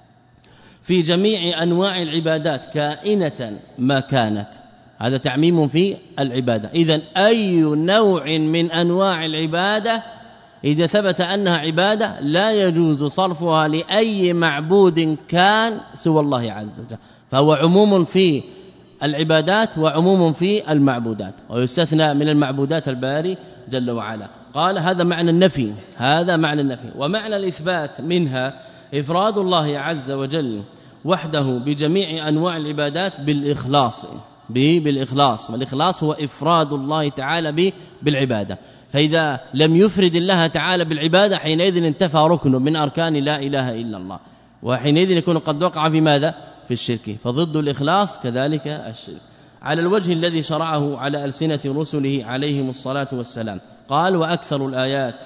في جميع أنواع العبادات كائنة ما كانت، هذا تعميم في العبادة. إذن أي نوع من أنواع العبادة إذا ثبت أنها عبادة لا يجوز صرفها لأي معبود كان سوى الله عز وجل، فهو عموم في العبادات وعموم في المعبودات، ويستثنى من المعبودات الباري جل وعلا. قال هذا معنى النفي، هذا معنى النفي. ومعنى الإثبات منها إفراد الله عز وجل وحده بجميع أنواع العبادات بالإخلاص، بالإخلاص، والإخلاص هو إفراد الله تعالى بالعبادة. فإذا لم يفرد الله تعالى بالعبادة حينئذ انتفى ركن من أركان لا إله إلا الله، وحينئذ يكون قد وقع في ماذا؟ في الشرك. فضد الإخلاص كذلك الشرك، على الوجه الذي شرعه على ألسنة رسله عليهم الصلاة والسلام. قال وأكثر الآيات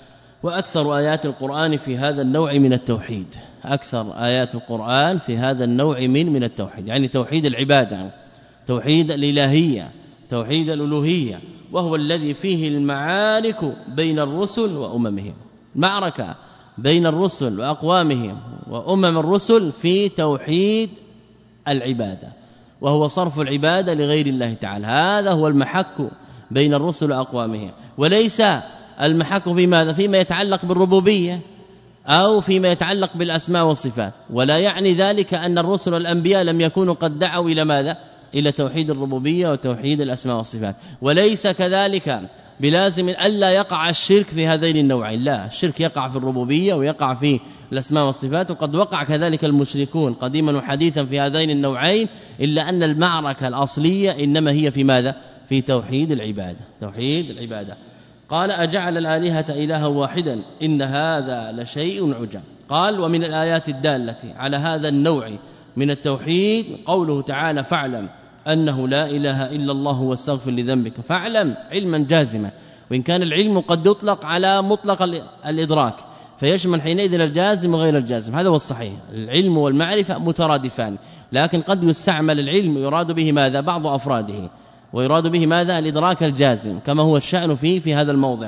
وأكثر آيات القرآن في هذا النوع من التوحيد، أكثر آيات القرآن في هذا النوع من من التوحيد، يعني توحيد العبادة، توحيد الإلهية، توحيد الألوهية، وهو الذي فيه المعارك بين الرسل وأممهم، معركة بين الرسل وأقوامهم وأمم الرسل في توحيد العبادة، وهو صرف العبادة لغير الله تعالى، هذا هو المحك بين الرسل وأقوامهم، وليس المحك في ماذا؟ فيما يتعلق بالربوبية أو فيما يتعلق بالأسماء والصفات. ولا يعني ذلك أن الرسل والأنبياء لم يكونوا قد دعوا إلى ماذا؟ إلى توحيد الربوبية وتوحيد الأسماء والصفات. وليس كذلك بلازم ألا يقع الشرك في هذين النوعين، لا، الشرك يقع في الربوبية ويقع في الأسماء والصفات. وقد وقع كذلك المشركون قديما وحديثا في هذين النوعين، إلا أن المعركة الأصلية إنما هي في ماذا؟ في توحيد العبادة. توحيد العبادة. قال أجعل الآلهة إلها واحدا إن هذا لشيء عجاب. قال ومن الآيات الدالة على هذا النوع من التوحيد قوله تعالى فاعلم أنه لا إله إلا الله واستغفر لذنبك. فاعلم علما جازما، وإن كان العلم قد يطلق على مطلق الإدراك فيشمل حينئذ الجازم وغير الجازم، هذا هو الصحيح. العلم والمعرفة مترادفان، لكن قد يستعمل العلم يراد به ماذا؟ بعض أفراده، ويراد به ماذا؟ الإدراك الجازم كما هو الشأن فيه في هذا الموضع.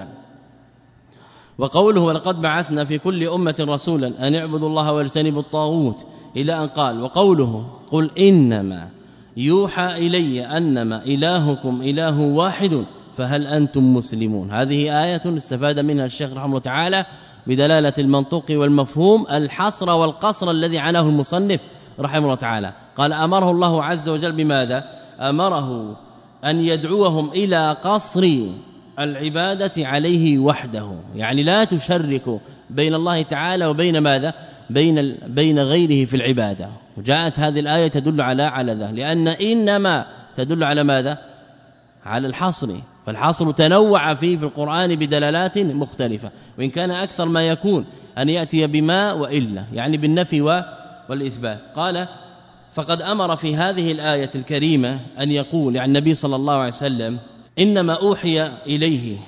وقوله ولقد بعثنا في كل أمة رسولا أن اعبدوا الله واجتنبوا الطاغوت إلى أن قال. وقوله قل إنما يوحى إلي أنما إلهكم إله واحد فهل أنتم مسلمون. هذه آية استفاد منها الشيخ رحمه الله تعالى بدلالة المنطوق والمفهوم الحصر والقصر الذي عناه المصنف رحمه الله تعالى. قال أمره الله عز وجل بماذا؟ أمره أن يدعوهم إلى قصر العبادة عليه وحده، يعني لا تشركوا بين الله تعالى وبين ماذا؟ بين بين غيره في العبادة. وجاءت هذه الآية تدل على على ذا، لأن إنما تدل على ماذا؟ على الحصر، فالحصر تنوع فيه في القرآن بدلالات مختلفة، وإن كان أكثر ما يكون أن يأتي بما وإلا، يعني بالنفي والإثبات. قال فقد أمر في هذه الآية الكريمة أن يقول يعني النبي صلى الله عليه وسلم إنما أوحي إليه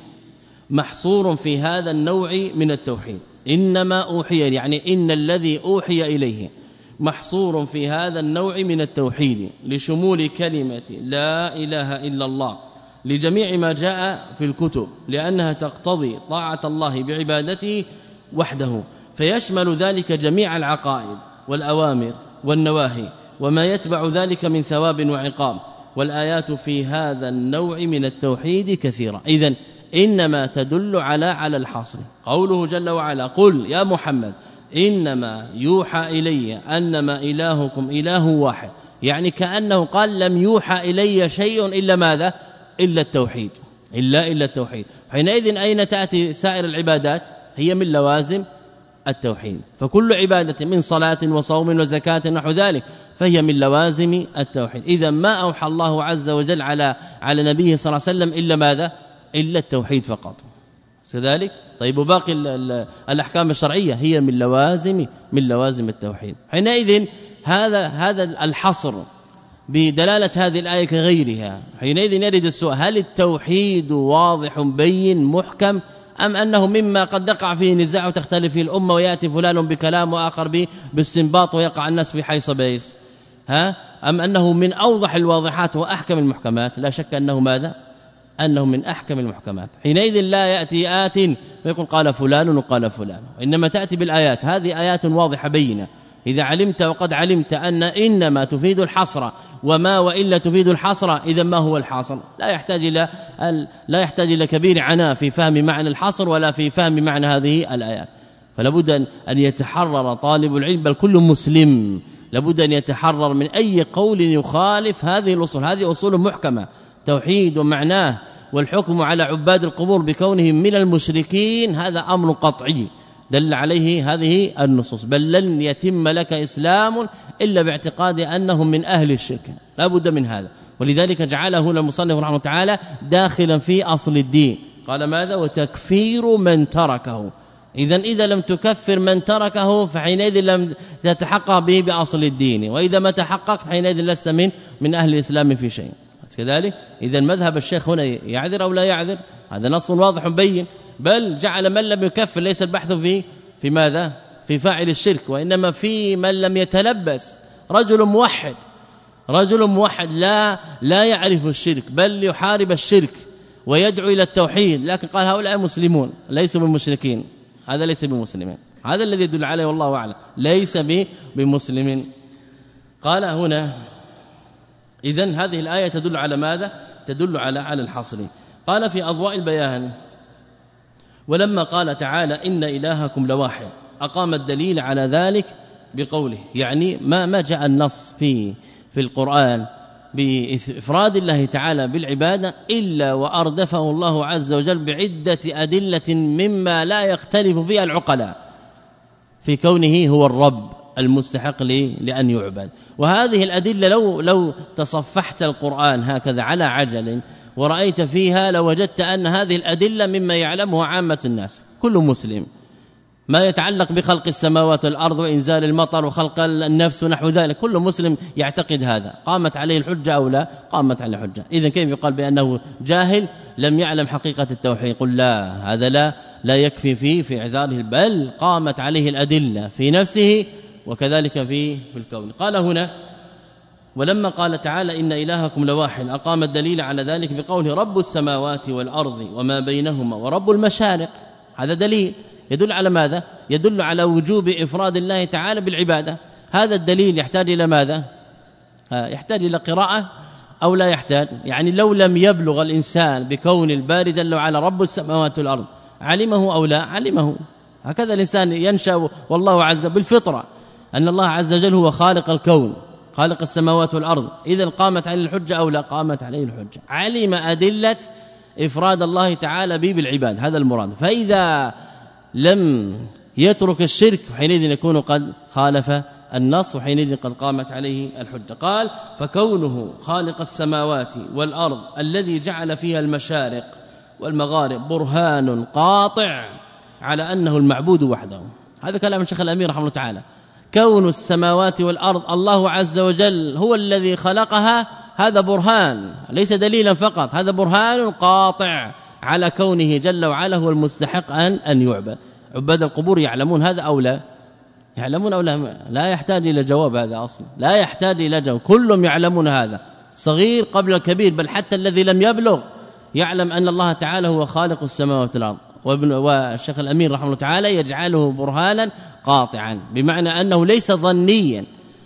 محصور في هذا النوع من التوحيد. إنما أوحي يعني إن الذي أوحي إليه محصور في هذا النوع من التوحيد لشمول كلمة لا إله إلا الله لجميع ما جاء في الكتب، لأنها تقتضي طاعة الله بعبادته وحده، فيشمل ذلك جميع العقائد والأوامر والنواهي وما يتبع ذلك من ثواب وعقاب. والآيات في هذا النوع من التوحيد كثيرة. إذن إنما تدل على على الحصر. قوله جل وعلا قل يا محمد إنما يوحى إلي أنما إلهكم إله واحد، يعني كأنه قال لم يوحى إلي شيء إلا ماذا؟ إلا التوحيد، إلا إلا التوحيد. حينئذ أين تأتي سائر العبادات؟ هي من لوازم التوحيد، فكل عبادة من صلاة وصوم وزكاة نحو ذلك فهي من لوازم التوحيد. إذا ما أوحى الله عز وجل على على نبيه صلى الله عليه وسلم إلا ماذا؟ إلا التوحيد فقط. كذلك طيب وباقي الأحكام الشرعية هي من لوازم من لوازم التوحيد. حينئذ هذا هذا الحصر بدلالة هذه الآية كغيرها. حينئذ يرد السؤال هل التوحيد واضح بين محكم أم أنه مما قد يقع فيه نزاع وتختلف فيه الأمة ويأتي فلان بكلام وآخر به باستنباط ويقع الناس في حيص بيس، ها أم أنه من أوضح الواضحات وأحكم المحكمات؟ لا شك أنه ماذا؟ أنه من أحكم المحكمات. حينئذ لا يأتي آت ويقول قال فلان وقال فلان، إنما تأتي بالآيات، هذه آيات واضحة بينة. إذا علمت وقد علمت أن إنما تفيد الحصر وما وإلا تفيد الحصر، إذا ما هو الحصر؟ لا يحتاج إلى لا يحتاج إلى كبير عناء في فهم معنى الحصر ولا في فهم معنى هذه الآيات. فلابد أن يتحرر طالب العلم بل كل مسلم لابد أن يتحرر من أي قول يخالف هذه الأصول. هذه أصول محكمة، توحيد ومعناه والحكم على عباد القبور بكونهم من المشركين هذا أمر قطعي دل عليه هذه النصوص. بل لن يتم لك إسلام إلا باعتقاد أنهم من أهل الشرك، لا بد من هذا. ولذلك جعله المصنف رحمه الله تعالى داخلا في أصل الدين. قال ماذا؟ وتكفير من تركه. إذا إذا لم تكفر من تركه فحينئذ لم تتحقق به بأصل الدين، وإذا ما تحققت حينئذ لست من من أهل الإسلام في شيء. كذلك إذا مذهب الشيخ هنا يعذر أو لا يعذر؟ هذا نص واضح بين. بل جعل من لم يكفر ليس البحث في في ماذا؟ في فاعل الشرك، وإنما في من لم يتلبس. رجل موحد رجل موحد لا لا يعرف الشرك بل يحارب الشرك ويدعو إلى التوحيد، لكن قال هؤلاء مسلمون ليسوا بالمشركين، هذا ليس بمسلمين. هذا الذي يدل عليه والله أعلم، ليس بمسلم. قال هنا إذن هذه الآية تدل على ماذا؟ تدل على على الحصر. قال في أضواء البيان ولما قال تعالى إن إلهكم لواحد أقام الدليل على ذلك بقوله، يعني ما ما جاء النص في في القرآن بإفراد الله تعالى بالعبادة إلا وأردفه الله عز وجل بعدة أدلة مما لا يختلف فيها العقلاء. في كونه هو الرب المستحق لأن يعبد. وهذه الأدلة لو لو تصفحت القرآن هكذا على عجل ورأيت فيها لوجدت أن هذه الأدلة مما يعلمه عامة الناس، كل مسلم، ما يتعلق بخلق السماوات والأرض وإنزال المطر وخلق النفس ونحو ذلك، كل مسلم يعتقد هذا. قامت عليه الحجة أو لا؟ قامت عليه الحجة. إذن كيف يقال بأنه جاهل لم يعلم حقيقة التوحيد؟ قل لا، هذا لا لا يكفي فيه في اعذاره، بل قامت عليه الأدلة في نفسه وكذلك في في الكون. قال هنا: ولما قال تعالى إن إلهكم لواحد، أقام الدليل على ذلك بقوله رب السماوات والأرض وما بينهما ورب المشارق. هذا دليل يدل على ماذا؟ يدل على وجوب إفراد الله تعالى بالعبادة. هذا الدليل يحتاج إلى ماذا؟ يحتاج إلى قراءة أو لا يحتاج؟ يعني لو لم يبلغ الإنسان بكون الباري جل وعلا رب السماوات والأرض علمه أو لا؟ علمه. هكذا الإنسان ينشأ والله عز وجل بالفطرة أن الله عز وجل هو خالق الكون، خالق السماوات والأرض. إذا قامت عليه الحجة أو لا؟ قامت عليه الحجة. علم أدلة إفراد الله تعالى به بالعباد، هذا المراد. فإذا لم يترك الشرك حينئذ يكون قد خالف النص، وحينئذ قد قامت عليه الحجة. قال: فكونه خالق السماوات والأرض الذي جعل فيها المشارق والمغارب برهان قاطع على أنه المعبود وحده. هذا كلام الشيخ الأمير رحمه الله تعالى. كون السماوات والأرض الله عز وجل هو الذي خلقها، هذا برهان ليس دليلا فقط، هذا برهان قاطع على كونه جل وعلا هو المستحق أن أن يعبد. عباد القبور يعلمون هذا أو لا؟ يعلمون أو لا؟ لا يحتاج إلى جواب، هذا أصلا لا يحتاج إلى جواب، كلهم يعلمون هذا، صغير قبل الكبير، بل حتى الذي لم يبلغ يعلم أن الله تعالى هو خالق السماوات والأرض. وابن والشيخ الأمير رحمه الله تعالى يجعله برهانا قاطعا، بمعنى أنه ليس ظنيا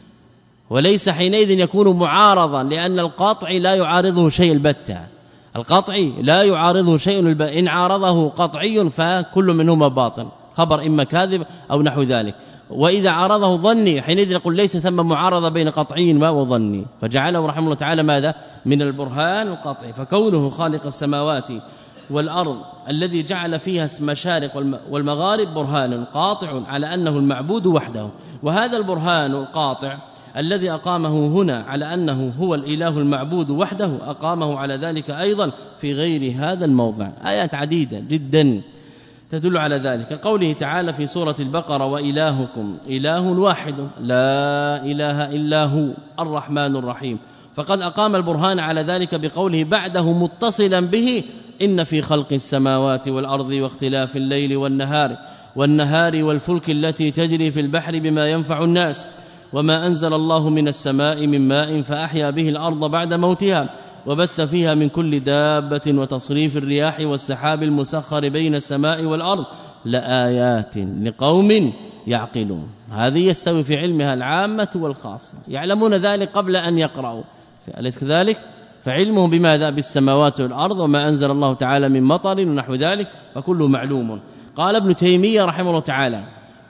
وليس حينئذ يكون معارضا، لأن القاطع لا يعارضه شيء البتة، القطع لا يعارضه شيء الب... إن عارضه قطعي فكل منهما باطل، خبر إما كاذب أو نحو ذلك. وإذا عارضه ظني حينئذ نقول ليس ثم معارضة بين قطعي وظني، فجعله رحمه الله تعالى ماذا؟ من البرهان القطعي. فكونه خالق السماوات والأرض الذي جعل فيها المشارق والمغارب برهان قاطع على أنه المعبود وحده. وهذا البرهان القاطع الذي أقامه هنا على أنه هو الإله المعبود وحده أقامه على ذلك أيضا في غير هذا الموضع. آيات عديدة جدا تدل على ذلك. قوله تعالى في سورة البقرة: وإلهكم إله واحد لا إله إلا هو الرحمن الرحيم. فقد أقام البرهان على ذلك بقوله بعده متصلا به: إن في خلق السماوات والأرض واختلاف الليل والنهار والنهار والفلك التي تجري في البحر بما ينفع الناس وما أنزل الله من السماء من ماء فأحيا به الأرض بعد موتها وبث فيها من كل دابة وتصريف الرياح والسحاب المسخر بين السماء والأرض لآيات لقوم يعقلون. هذه يستوي في علمها العامة والخاصة، يعلمون ذلك قبل أن يقرأوا، أليس كذلك؟ فعلمهم بماذا؟ بالسماوات والأرض وما أنزل الله تعالى من مطر ونحو ذلك، فكله معلوم. قال ابن تيمية رحمه الله تعالى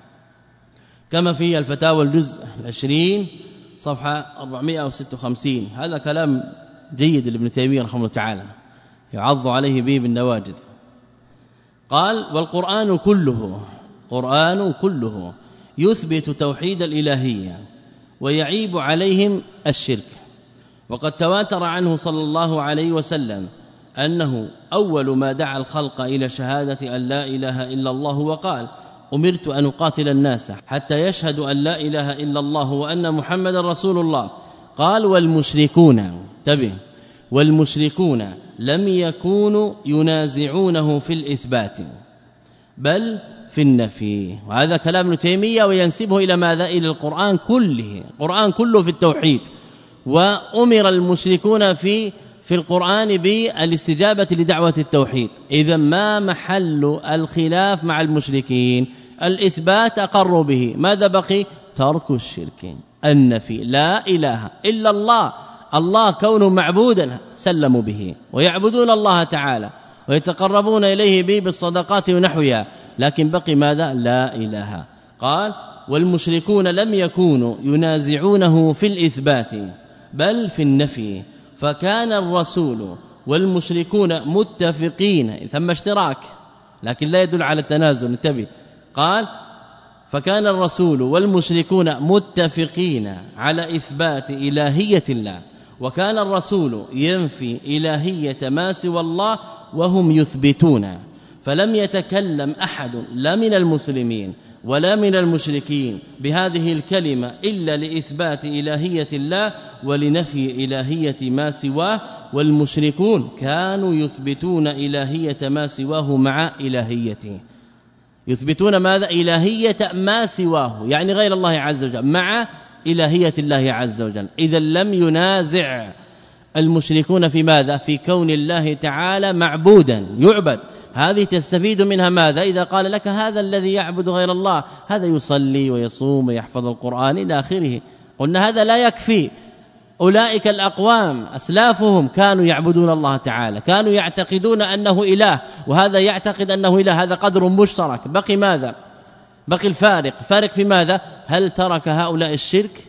كما في الفتاوى الجزء العشرين صفحة أربعمائة وستة وخمسين، هذا كلام جيد لابن تيمية رحمه الله تعالى يعض عليه به بالنواجذ. قال: والقرآن كله قرآن كله يثبت توحيد الإلهية ويعيب عليهم الشرك. وقد تواتر عنه صلى الله عليه وسلم أنه أول ما دعا الخلق إلى شهادة أن لا إله إلا الله وقال: أمرت أن أقاتل الناس حتى يشهدوا أن لا إله إلا الله وأن محمد رسول الله. قال: والمشركون تبه والمشركون لم يكونوا ينازعونه في الإثبات بل في النفي. وهذا كلام ابن تيمية وينسبه إلى ماذا؟ إلى القرآن كله، القرآن كله في التوحيد. وأمر المشركون في في القرآن بالاستجابة لدعوة التوحيد. إذا ما محل الخلاف مع المشركين؟ الإثبات أقروا به، ماذا بقي؟ ترك الشرك، النفي، لا إله إلا الله، الله كونه معبودا سلموا به ويعبدون الله تعالى ويتقربون إليه به بالصدقات ونحوها، لكن بقي ماذا؟ لا إله. قال: والمشركون لم يكونوا ينازعونه في الإثبات بل في النفي، فكان الرسول والمشركون متفقين، ثم اشتراك لكن لا يدل على التنازل، انتبه. قال: فكان الرسول والمشركون متفقين على إثبات إلهية الله، وكان الرسول ينفي إلهية ما سوى الله وهم يثبتون، فلم يتكلم أحد لا من المسلمين ولا من المشركين بهذه الكلمة إلا لإثبات إلهية الله ولنفي إلهية ما سواه، والمشركون كانوا يثبتون إلهية ما سواه مع إلهيته، يثبتون ماذا؟ إلهية ما سواه، يعني غير الله عز وجل مع إلهية الله عز وجل. إذا لم ينازع المشركون في ماذا؟ في كون الله تعالى معبودا يعبد. هذه تستفيد منها ماذا؟ إذا قال لك هذا الذي يعبد غير الله هذا يصلي ويصوم ويحفظ القرآن إلى آخره، قلنا هذا لا يكفي. أولئك الأقوام أسلافهم كانوا يعبدون الله تعالى، كانوا يعتقدون أنه إله، وهذا يعتقد أنه إله، هذا قدر مشترك. بقي ماذا؟ بقي الفارق. فارق في ماذا؟ هل ترك هؤلاء الشرك؟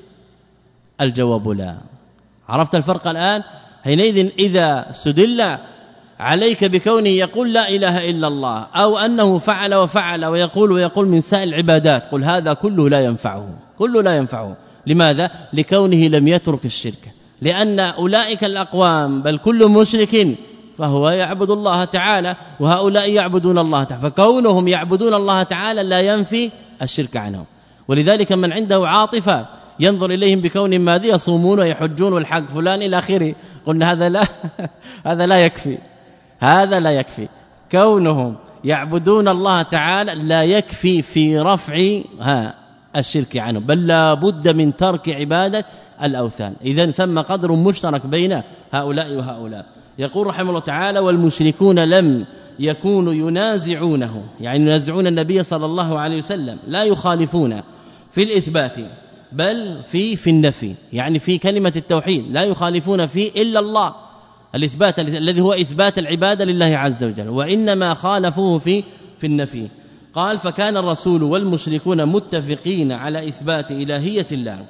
الجواب لا. عرفت الفرق الآن؟ حينئذ إذا استدل عليك بكونه يقول لا إله إلا الله، أو أنه فعل وفعل ويقول ويقول من سائر العبادات، قل هذا كله لا ينفعه، كله لا ينفعه. لماذا؟ لكونه لم يترك الشرك، لأن أولئك الأقوام بل كل مشرك فهو يعبد الله تعالى، وهؤلاء يعبدون الله تعالى، فكونهم يعبدون الله تعالى لا ينفي الشرك عنهم. ولذلك من عنده عاطفة ينظر إليهم بكون ماذا؟ يصومون ويحجون والحق فلان إلى آخره، قلنا هذا لا هذا لا يكفي، هذا لا يكفي. كونهم يعبدون الله تعالى لا يكفي في رفع ها الشرك عنه، بل لا بد من ترك عبادة الأوثان. إذن ثم قدر مشترك بين هؤلاء وهؤلاء. يقول رحمه الله تعالى والمشركون لم يكونوا ينازعونه، يعني ينازعون النبي صلى الله عليه وسلم، لا يخالفون في الإثبات بل في في النفي، يعني في كلمة التوحيد لا يخالفون فيه إلا الله الإثبات الذي هو إثبات العبادة لله عز وجل، وإنما خالفوه في في النفي. قال فكان الرسول والمشركون متفقين على إثبات إلهية الله،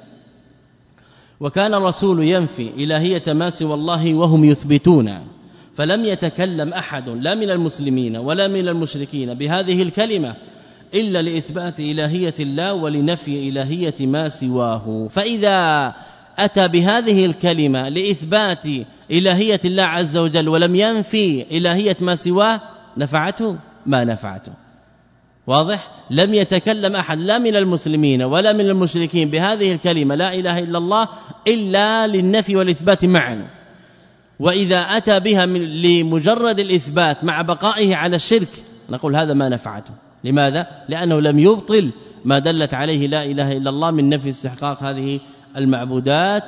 وكان الرسول ينفي إلهية ما سوى الله وهم يثبتون، فلم يتكلم أحد لا من المسلمين ولا من المشركين بهذه الكلمة إلا لإثبات إلهية الله ولنفي إلهية ما سواه. فإذا أتى بهذه الكلمة لإثبات إلهية الله عز وجل ولم ينفي إلهية ما سواه نفعته؟ ما نفعته. واضح؟ لم يتكلم أحد لا من المسلمين ولا من المشركين بهذه الكلمة لا إله إلا الله إلا للنفي والإثبات معا، وإذا أتى بها من لمجرد الإثبات مع بقائه على الشرك نقول هذا ما نفعته. لماذا؟ لأنه لم يبطل ما دلت عليه لا إله إلا الله من نفي استحقاق هذه المعبودات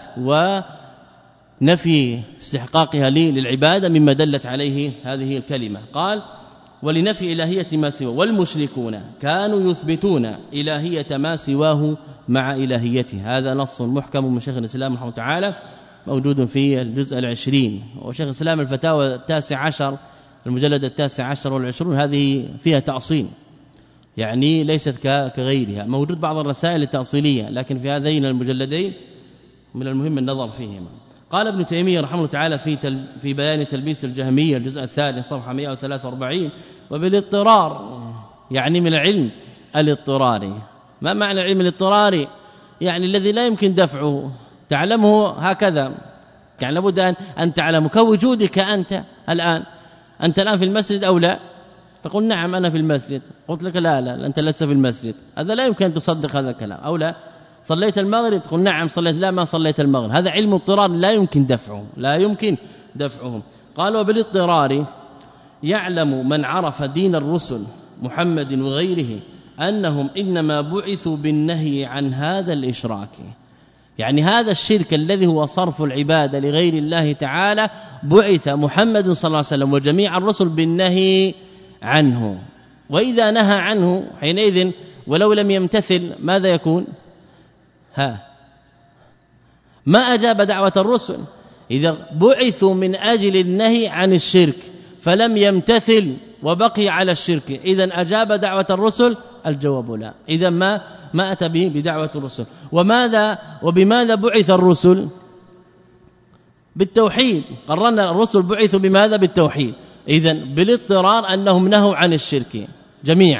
ونفي استحقاقها للعبادة مما دلت عليه هذه الكلمة. قال ولنفي إلهية ما سواه، والمشركون كانوا يثبتون إلهية ما سواه مع إلهيته. هذا نص محكم من شيخ الإسلام رحمه الله تعالى موجود في الجزء العشرين، وشيخ الإسلام الفتاوى التاسع عشر المجلد التاسع عشر والعشرون هذه فيها تأصيل، يعني ليست كغيرها. موجود بعض الرسائل التأصيلية لكن في هذين المجلدين من المهم النظر فيهما. قال ابن تيمية رحمه الله تعالى في تل في بيان تلبيس الجهمية الجزء الثاني صفحة مئة وثلاثة وأربعين وبالاضطرار، يعني من العلم الاضطراري. ما معنى العلم الاضطراري؟ يعني الذي لا يمكن دفعه، تعلمه هكذا، يعني لابد أن تعلم كوجودك أنت الآن. أنت الآن في المسجد أو لا؟ تقول نعم أنا في المسجد، قلت لك لا لا أنت لست في المسجد، هذا لا يمكن أن تصدق هذا الكلام. أو لا صليت المغرب، تقول نعم صليت، لا ما صليت المغرب. هذا علم اضطرار لا يمكن دفعه، لا يمكن دفعه. قال وبالاضطرار يعلم من عرف دين الرسل محمد وغيره أنهم إنما بعثوا بالنهي عن هذا الإشراك، يعني هذا الشرك الذي هو صرف العبادة لغير الله تعالى بعث محمد صلى الله عليه وسلم وجميع الرسل بالنهي عنه. وإذا نهى عنه حينئذ ولو لم يمتثل ماذا يكون؟ ها ما أجاب دعوة الرسل. إذا بعثوا من أجل النهي عن الشرك فلم يمتثل وبقي على الشرك، إذن أجاب دعوة الرسل؟ الجواب لا. إذن ما ما أتى به بدعوة الرسل. وماذا وبماذا بعث الرسل؟ بالتوحيد. قررنا الرسل بعثوا بماذا؟ بالتوحيد. إذن بالاضطرار أنهم نهوا عن الشرك جميعا،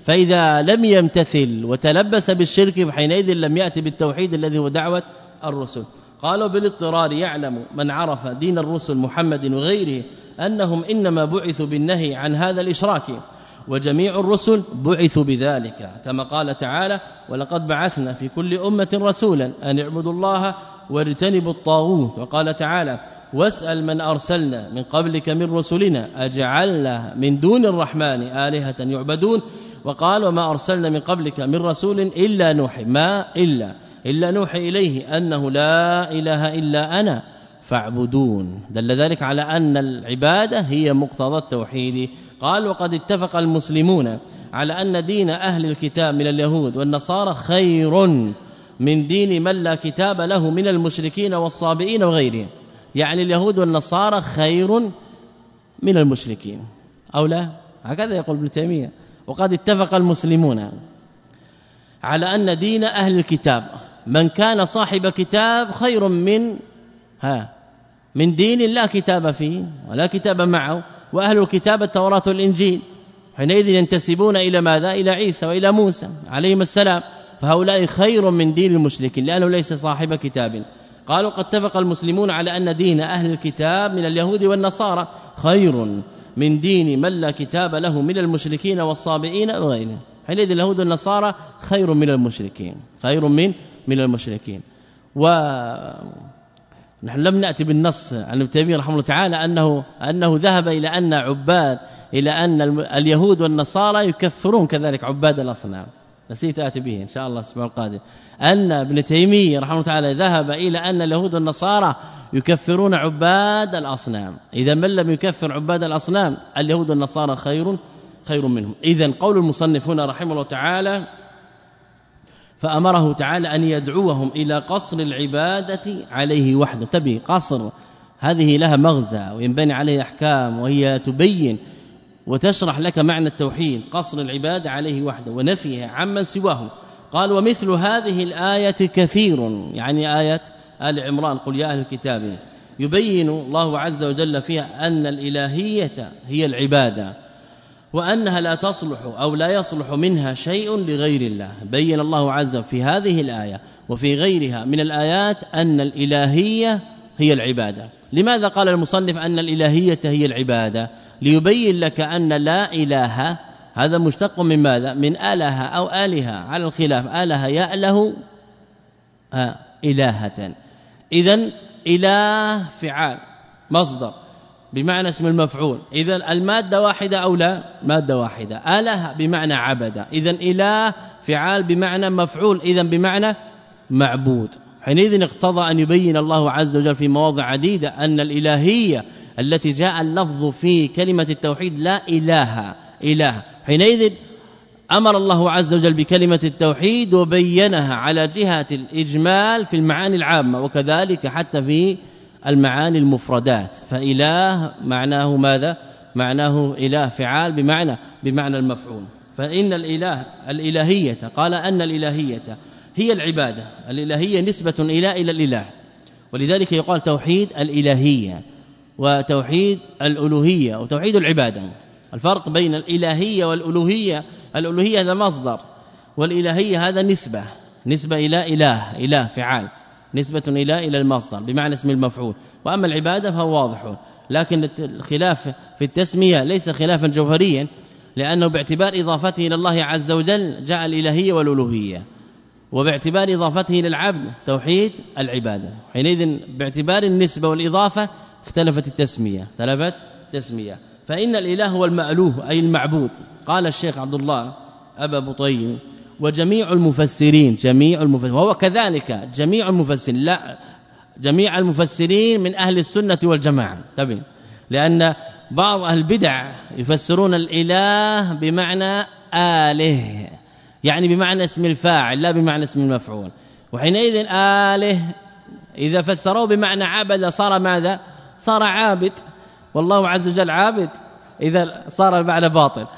فإذا لم يمتثل وتلبس بالشرك فحينئذ لم يأتي بالتوحيد الذي هو دعوة الرسل. قالوا بالاضطرار يعلم من عرف دين الرسل محمد وغيره أنهم إنما بعثوا بالنهي عن هذا الإشراك، وجميع الرسل بعثوا بذلك، كما قال تعالى: ولقد بعثنا في كل أمة رسولا أن اعبدوا الله واجتنبوا الطاغوت. وقال تعالى: واسأل من أرسلنا من قبلك من رسلنا أجعلنا من دون الرحمن آلهة يعبدون. وقال: وما أرسلنا من قبلك من رسول إلا نوحي ما إلا إلا نوحي إليه أنه لا إله إلا أنا فاعبدون. دل ذلك على أن العبادة هي مقتضى التوحيد. قال: وقد اتفق المسلمون على أن دين أهل الكتاب من اليهود والنصارى خير من دين من لا كتاب له من المشركين والصابئين وغيرهم. يعني اليهود والنصارى خير من المشركين أو لا؟ هكذا يقول ابن تيمية. وقد اتفق المسلمون على أن دين أهل الكتاب من كان صاحب كتاب خير من ها من دين لا كتاب فيه ولا كتاب معه. وأهل الكتاب التوراة والإنجيل، حينئذ ينتسبون إلى ماذا؟ إلى عيسى وإلى موسى عليهم السلام، فهؤلاء خير من دين المشركين لأنه ليس صاحب كتاب. قالوا: قد اتفق المسلمون على أن دين أهل الكتاب من اليهود والنصارى خير من دين من لا كتاب له من المشركين والصابئين وغيرهم. حينئذ اليهود والنصارى خير من المشركين خير من من المشركين. ونحن لم نأتي بالنص عن ابن تيمية رحمه الله تعالى أنه أنه ذهب إلى أن عباد إلى أن اليهود والنصارى يكفرون كذلك عباد الأصنام. نسيت آتي به إن شاء الله الأسبوع القادم أن ابن تيمية رحمه الله تعالى ذهب إلى أن اليهود والنصارى يكفرون عباد الأصنام. إذا من لم يكفر عباد الأصنام اليهود والنصارى خير خير منهم. إذن قول المصنف هنا رحمه الله تعالى: فأمره تعالى أن يدعوهم إلى قصر العبادة عليه وحده. تبي قصر هذه لها مغزى وينبني عليه أحكام، وهي تبين وتشرح لك معنى التوحيد، قصر العبادة عليه وحده ونفيها عمن سواه. قال: ومثل هذه الآية كثير، يعني آية آل عمران: قل يا أهل الكتاب، يبين الله عز وجل فيها أن الإلهية هي العبادة، وأنها لا تصلح أو لا يصلح منها شيء لغير الله. بين الله عز وجل في هذه الآية وفي غيرها من الآيات أن الإلهية هي العبادة. لماذا قال المصنف أن الإلهية هي العبادة؟ ليبين لك أن لا إله هذا مشتق من ماذا؟ من آلهة أو آلهة، على الخلاف، آلهة يأله آه إلهة. إذن إله فعال مصدر بمعنى اسم المفعول. إذن المادة واحدة أو لا؟ مادة واحدة. آلهة بمعنى عبد، إذن إله فعال بمعنى مفعول، إذن بمعنى معبود. حينئذ اقتضى أن يبين الله عز وجل في مواضع عديدة أن الإلهية التي جاء اللفظ في كلمة التوحيد لا إله إله. حينئذ أمر الله عز وجل بكلمة التوحيد وبينها على جهة الإجمال في المعاني العامة، وكذلك حتى في المعاني المفردات. فإله معناه ماذا؟ معناه إله فعال بمعنى بمعنى المفعول. فإن الإله الإلهية، قال أن الإلهية هي العبادة. الإلهية نسبة إلى إلى الإله، ولذلك يقال توحيد الإلهية وتوحيد الألوهية وتوحيد العبادة. الفرق بين الإلهية والألوهية: الألوهية هذا مصدر، والإلهية هذا نسبة نسبة إلى إله إله فعال، نسبة إلى إلى المصدر بمعنى اسم المفعول. وأما العبادة فهو واضح، لكن الخلاف في التسمية ليس خلافا جوهريا، لأنه باعتبار إضافته إلى الله عز وجل جاء الإلهية والألوهية، وباعتبار إضافته إلى العبد توحيد العبادة. حينئذ باعتبار النسبة والإضافة اختلفت التسمية اختلفت التسمية. فإن الإله هو المألوه أي المعبود. قال الشيخ عبد الله أبا بطين: وجميع المفسرين جميع المفسرين، وهو كذلك جميع المفسرين، لا جميع المفسرين من أهل السنة والجماعة. تبين لأن بعض أهل البدع يفسرون الإله بمعنى آله، يعني بمعنى اسم الفاعل لا بمعنى اسم المفعول. وحينئذ آله إذا فسروه بمعنى عبد صار ماذا؟ صار عابد، والله عز وجل عابد، إذا صار المعنى باطل.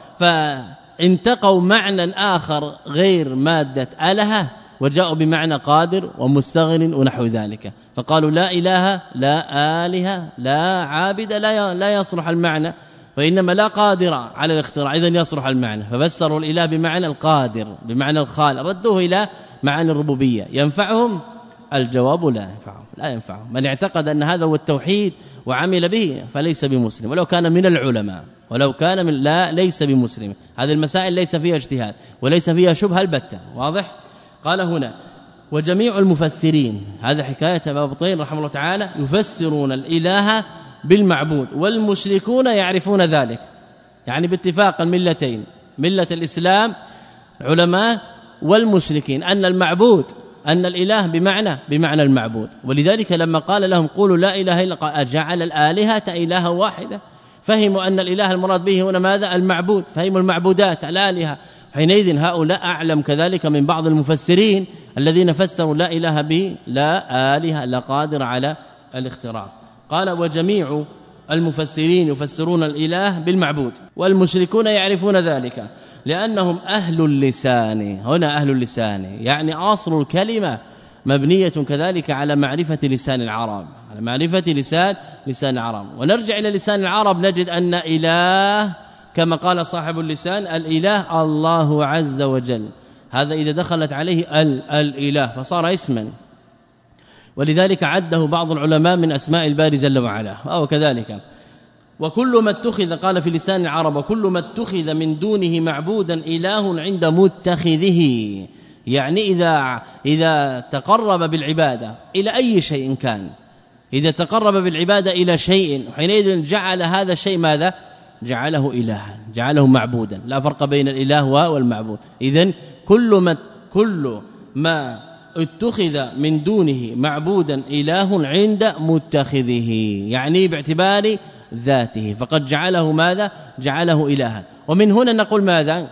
فانتقوا معنى آخر غير مادة آلهة وجاءوا بمعنى قادر ومستغن ونحو ذلك، فقالوا لا إله لا آلهة لا عابد لا لا يصلح المعنى وإنما لا قادر على الاختراع، إذن يصلح المعنى. ففسروا الإله بمعنى القادر بمعنى الخالق، ردوه إلى معاني الربوبية. ينفعهم؟ الجواب لا ينفعهم، لا ينفعهم. من اعتقد أن هذا هو التوحيد وعمل به فليس بمسلم، ولو كان من العلماء، ولو كان من لا ليس بمسلم. هذه المسائل ليس فيها اجتهاد وليس فيها شبهة البتة، واضح؟ قال هنا وجميع المفسرين، هذا حكاية أبا بطين رحمه الله تعالى، يفسرون الإله بالمعبود، والمشركون يعرفون ذلك، يعني باتفاق الملتين، ملة الإسلام علماء والمشركين، أن المعبود أن الإله بمعنى بمعنى المعبود. ولذلك لما قال لهم قولوا لا إله إلا الله جعل الآلهة إلها واحدة، فهموا أن الإله المراد به هنا ماذا؟ المعبود، فهموا المعبودات الآلهة. حينئذ هؤلاء أعلم كذلك من بعض المفسرين الذين فسروا لا إله به لا آلهة لا قادر على الاختراع. قال وجميع المفسرين يفسرون الإله بالمعبود، والمشركون يعرفون ذلك لأنهم أهل اللسان. هنا أهل اللسان يعني أصل الكلمة مبنية كذلك على معرفة لسان العرب، على معرفة لسان لسان العرب. ونرجع إلى لسان العرب نجد أن إله كما قال صاحب اللسان الإله الله عز وجل، هذا إذا دخلت عليه ال الإله فصار اسما، ولذلك عده بعض العلماء من أسماء الباري جل وعلا. أو كذلك وكل ما اتخذ، قال في لسان العرب وكل ما اتخذ من دونه معبودا إله عند متخذه، يعني إذا إذا تقرب بالعبادة إلى أي شيء كان، إذا تقرب بالعبادة إلى شيء حينئذ جعل هذا الشيء ماذا؟ جعله إلها، جعله معبودا، لا فرق بين الإله والمعبود. إذن كل ما كل ما اتخذ من دونه معبودا إله عند متخذه، يعني باعتبار ذاته، فقد جعله ماذا؟ جعله إلها. ومن هنا نقول ماذا؟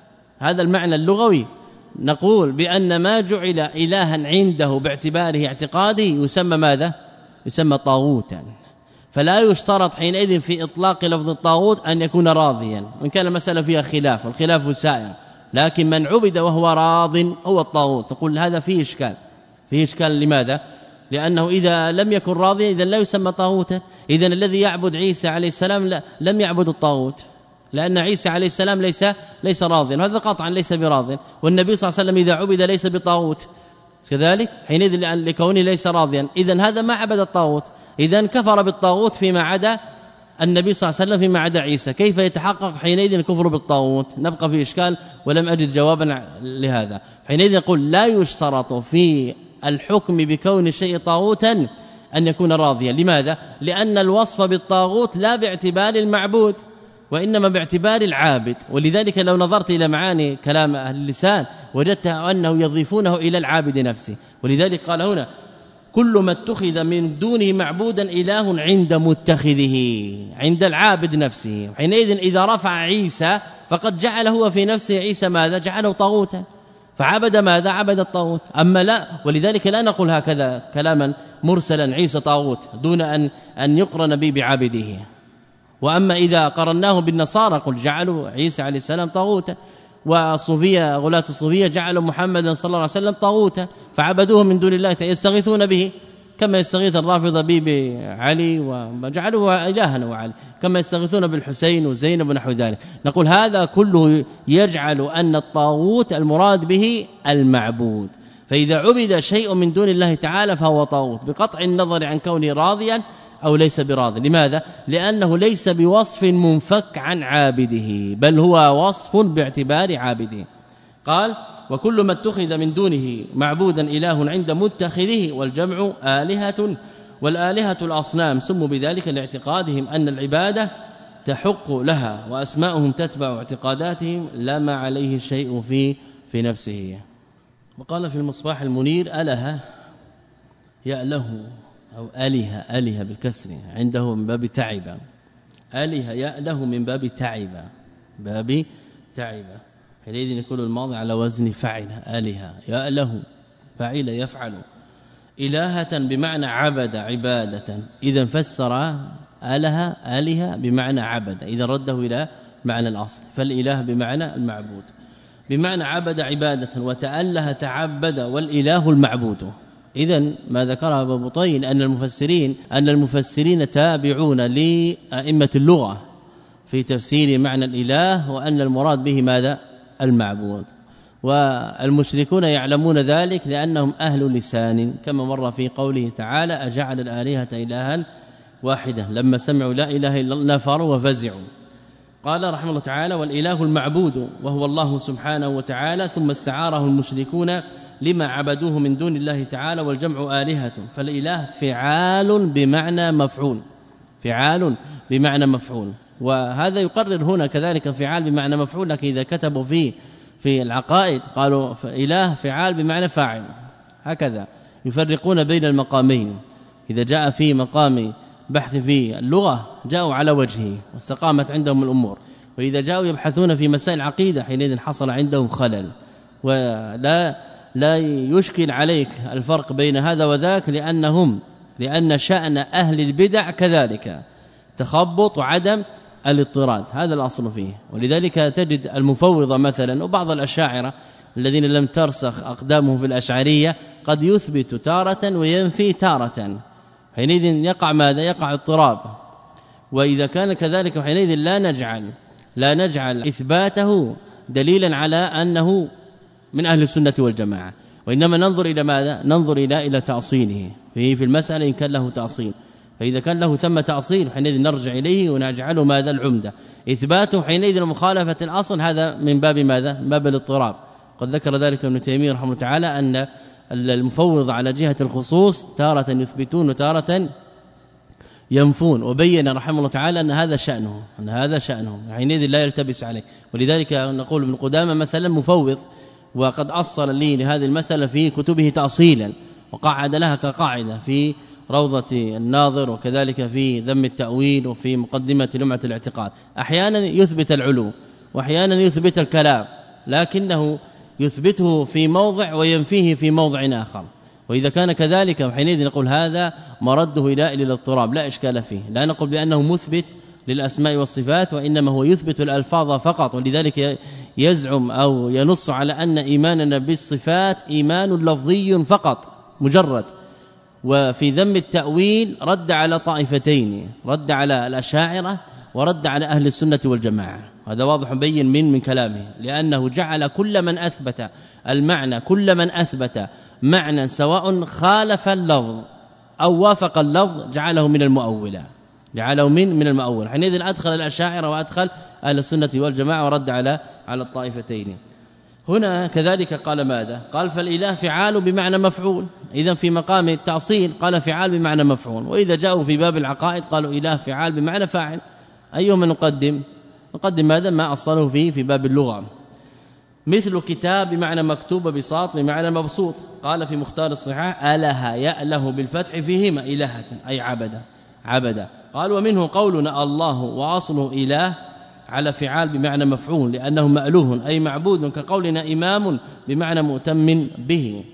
هذا المعنى اللغوي، نقول بأن ما جعل إلها عنده باعتباره اعتقاده يسمى ماذا؟ يسمى طاغوتا. فلا يشترط حينئذ في إطلاق لفظ الطاغوت أن يكون راضيا، وإن كان المسألة فيها خلاف والخلاف سائر، لكن من عبد وهو راض هو الطاغوت. نقول هذا فيه إشكال، فيه إشكال. لماذا؟ لأنه إذا لم يكن راضيا إذن لا يسمى طاغوتا. إذن الذي يعبد عيسى عليه السلام لا لم يعبد الطاغوت، لأن عيسى عليه السلام ليس ليس راضيا، وهذا قطعا ليس براض. والنبي صلى الله عليه وسلم إذا عبد ليس بطاغوت كذلك، حينئذ لكونه ليس راضيا إذن هذا ما عبد الطاغوت، إذن كفر بالطاغوت فيما عدا النبي صلى الله عليه وسلم فيما عدا عيسى. كيف يتحقق حينئذ الكفر بالطاغوت؟ نبقى في إشكال ولم أجد جوابا لهذا. حينئذ يقول لا يشترط في الحكم بكون الشيء طاغوتا أن يكون راضيا. لماذا؟ لأن الوصف بالطاغوت لا باعتبار المعبود وإنما باعتبار العابد. ولذلك لو نظرت إلى معاني كلام أهل اللسان وجدت أنه يضيفونه إلى العابد نفسه. ولذلك قال هنا كل ما اتخذ من دونه معبودا إله عند متخذه، عند العابد نفسه. حينئذ إذا رفع عيسى فقد جعل هو في نفسه عيسى ماذا؟ جعله طاغوتا، فعبد ماذا؟ عبد الطاغوت. أما لا، ولذلك لا نقول هكذا كلاما مرسلا عيسى طاغوت دون أن أن يقرن به بعبده. وأما إذا قرناه بالنصارى قل جعلوا عيسى عليه السلام طاغوتا، والصوفيه غلاة الصوفيه جعلوا محمدا صلى الله عليه وسلم طاغوتا فعبدوه من دون الله، يستغيثون به كما يستغيث الرافضه به بعلي وجعلوه الها وعلي، كما يستغيثون بالحسين وزينب ونحو ذلك. نقول هذا كله يجعل أن الطاغوت المراد به المعبود، فإذا عبد شيء من دون الله تعالى فهو طاغوت بقطع النظر عن كونه راضيا أو ليس براض. لماذا؟ لأنه ليس بوصف منفك عن عابده، بل هو وصف باعتبار عابده. قال وكل ما اتخذ من دونه معبودا إله عند متخذه، والجمع آلهة، والآلهة الأصنام سموا بذلك لاعتقادهم أن العبادة تحق لها وأسماؤهم تتبع اعتقاداتهم لا ما عليه شيء في في نفسه. وقال في المصباح المنير أله يأله أو آلهة، آلهة بالكسر عنده من باب تعب، آلهة يأله من باب تعب، باب تعب. حينئذ يكون الماضي على وزن فعل، آلهة يأله فعل يفعل، إلهة بمعنى عبد عبادة. إذا فسر آلهة آلهة بمعنى عبد، إذا رده إلى معنى الأصل، فالإله بمعنى المعبود، بمعنى عبد عبادة، وتأله تعبد، والإله المعبود. إذن ما ذكره أبو بطين أن المفسرين أن المفسرين تابعون لأئمة اللغة، في تفسير معنى الإله وأن المراد به ماذا المعبود، والمشركون يعلمون ذلك لأنهم أهل لسان كما مر في قوله تعالى أجعل الآلهة إلها واحدة لما سمعوا لا إله إلا الله نفروا وفزعوا. قال رحمه الله تعالى والإله المعبود وهو الله سبحانه وتعالى، ثم استعاره المشركون لما عبدوه من دون الله تعالى والجمع آلهة، فالإله فعال بمعنى مفعول، فعال بمعنى مفعول، وهذا يقرر هنا كذلك فعال بمعنى مفعول، لكن إذا كتبوا فيه في العقائد قالوا إله فعال بمعنى فاعل، هكذا يفرقون بين المقامين. إذا جاء في مقام بحث في اللغة جاءوا على وجهه واستقامت عندهم الأمور، وإذا جاءوا يبحثون في مسائل العقيدة حينئذ حصل عندهم خلل، ولا لا يشكل عليك الفرق بين هذا وذاك، لأنهم لأن شأن أهل البدع كذلك تخبط وعدم الاضطراد، هذا الأصل فيه. ولذلك تجد المفوضة مثلا وبعض الأشاعرة الذين لم ترسخ أقدامهم في الأشعرية قد يثبت تارة وينفي تارة، حينئذ يقع ماذا؟ يقع اضطراب. وإذا كان كذلك حينئذ لا نجعل لا نجعل إثباته دليلا على أنه من أهل السنة والجماعة، وإنما ننظر إلى ماذا؟ ننظر إلى إلى تأصيله فيه في المسألة إن كان له تأصيل، فإذا كان له ثم تأصيل حينئذ نرجع إليه ونجعله ماذا؟ العمدة. إثباته حينئذ مخالفة الأصل هذا من باب ماذا؟ من باب الاضطراب. قد ذكر ذلك ابن تيمية رحمه الله تعالى أن المفوض على جهة الخصوص تارة يثبتون وتارة ينفون، وبين رحمه الله تعالى أن هذا شأنه أن هذا شأنه حينئذ لا يلتبس عليه. ولذلك نقول ابن قدامة مثلا مفوض، وقد أصل لي لهذه المسألة في كتبه تأصيلا وقعد لها كقاعدة في روضة الناظر، وكذلك في ذم التأويل، وفي مقدمة لمعة الاعتقاد. أحيانا يثبت العلو وأحيانا يثبت الكلام، لكنه يثبته في موضع وينفيه في موضع آخر، وإذا كان كذلك حينئذ نقول هذا مرده إلى إلى الاضطراب لا إشكال فيه. لا نقول بأنه مثبت للأسماء والصفات، وإنما هو يثبت الألفاظ فقط، ولذلك يزعم أو ينص على أن إيماننا بالصفات إيمان لفظي فقط مجرد. وفي ذم التأويل رد على طائفتين، رد على الأشاعرة ورد على أهل السنة والجماعة، هذا واضح بين من من كلامه، لأنه جعل كل من أثبت المعنى كل من أثبت معنى سواء خالف اللفظ أو وافق اللفظ جعله من المؤولة، جعله من من المؤول. حينئذ أدخل الأشاعرة وأدخل أهل السنة والجماعة ورد على على الطائفتين. هنا كذلك قال ماذا؟ قال فالإله فعال بمعنى مفعول، إذا في مقام التأصيل قال فعال بمعنى مفعول، وإذا جاءوا في باب العقائد قالوا إله فعال بمعنى فاعل. أيهما نقدم؟ نقدم ماذا؟ ما أصله فيه في باب اللغة. مثل كتاب بمعنى مكتوب، بساط بمعنى مبسوط. قال في مختار الصحاح أله يأله بالفتح فيهما إلهة أي عبد عبد. قال ومنه قولنا الله وأصله إله على فعال بمعنى مفعول، لأنه مألوه أي معبود، كقولنا إمام بمعنى مؤتم به.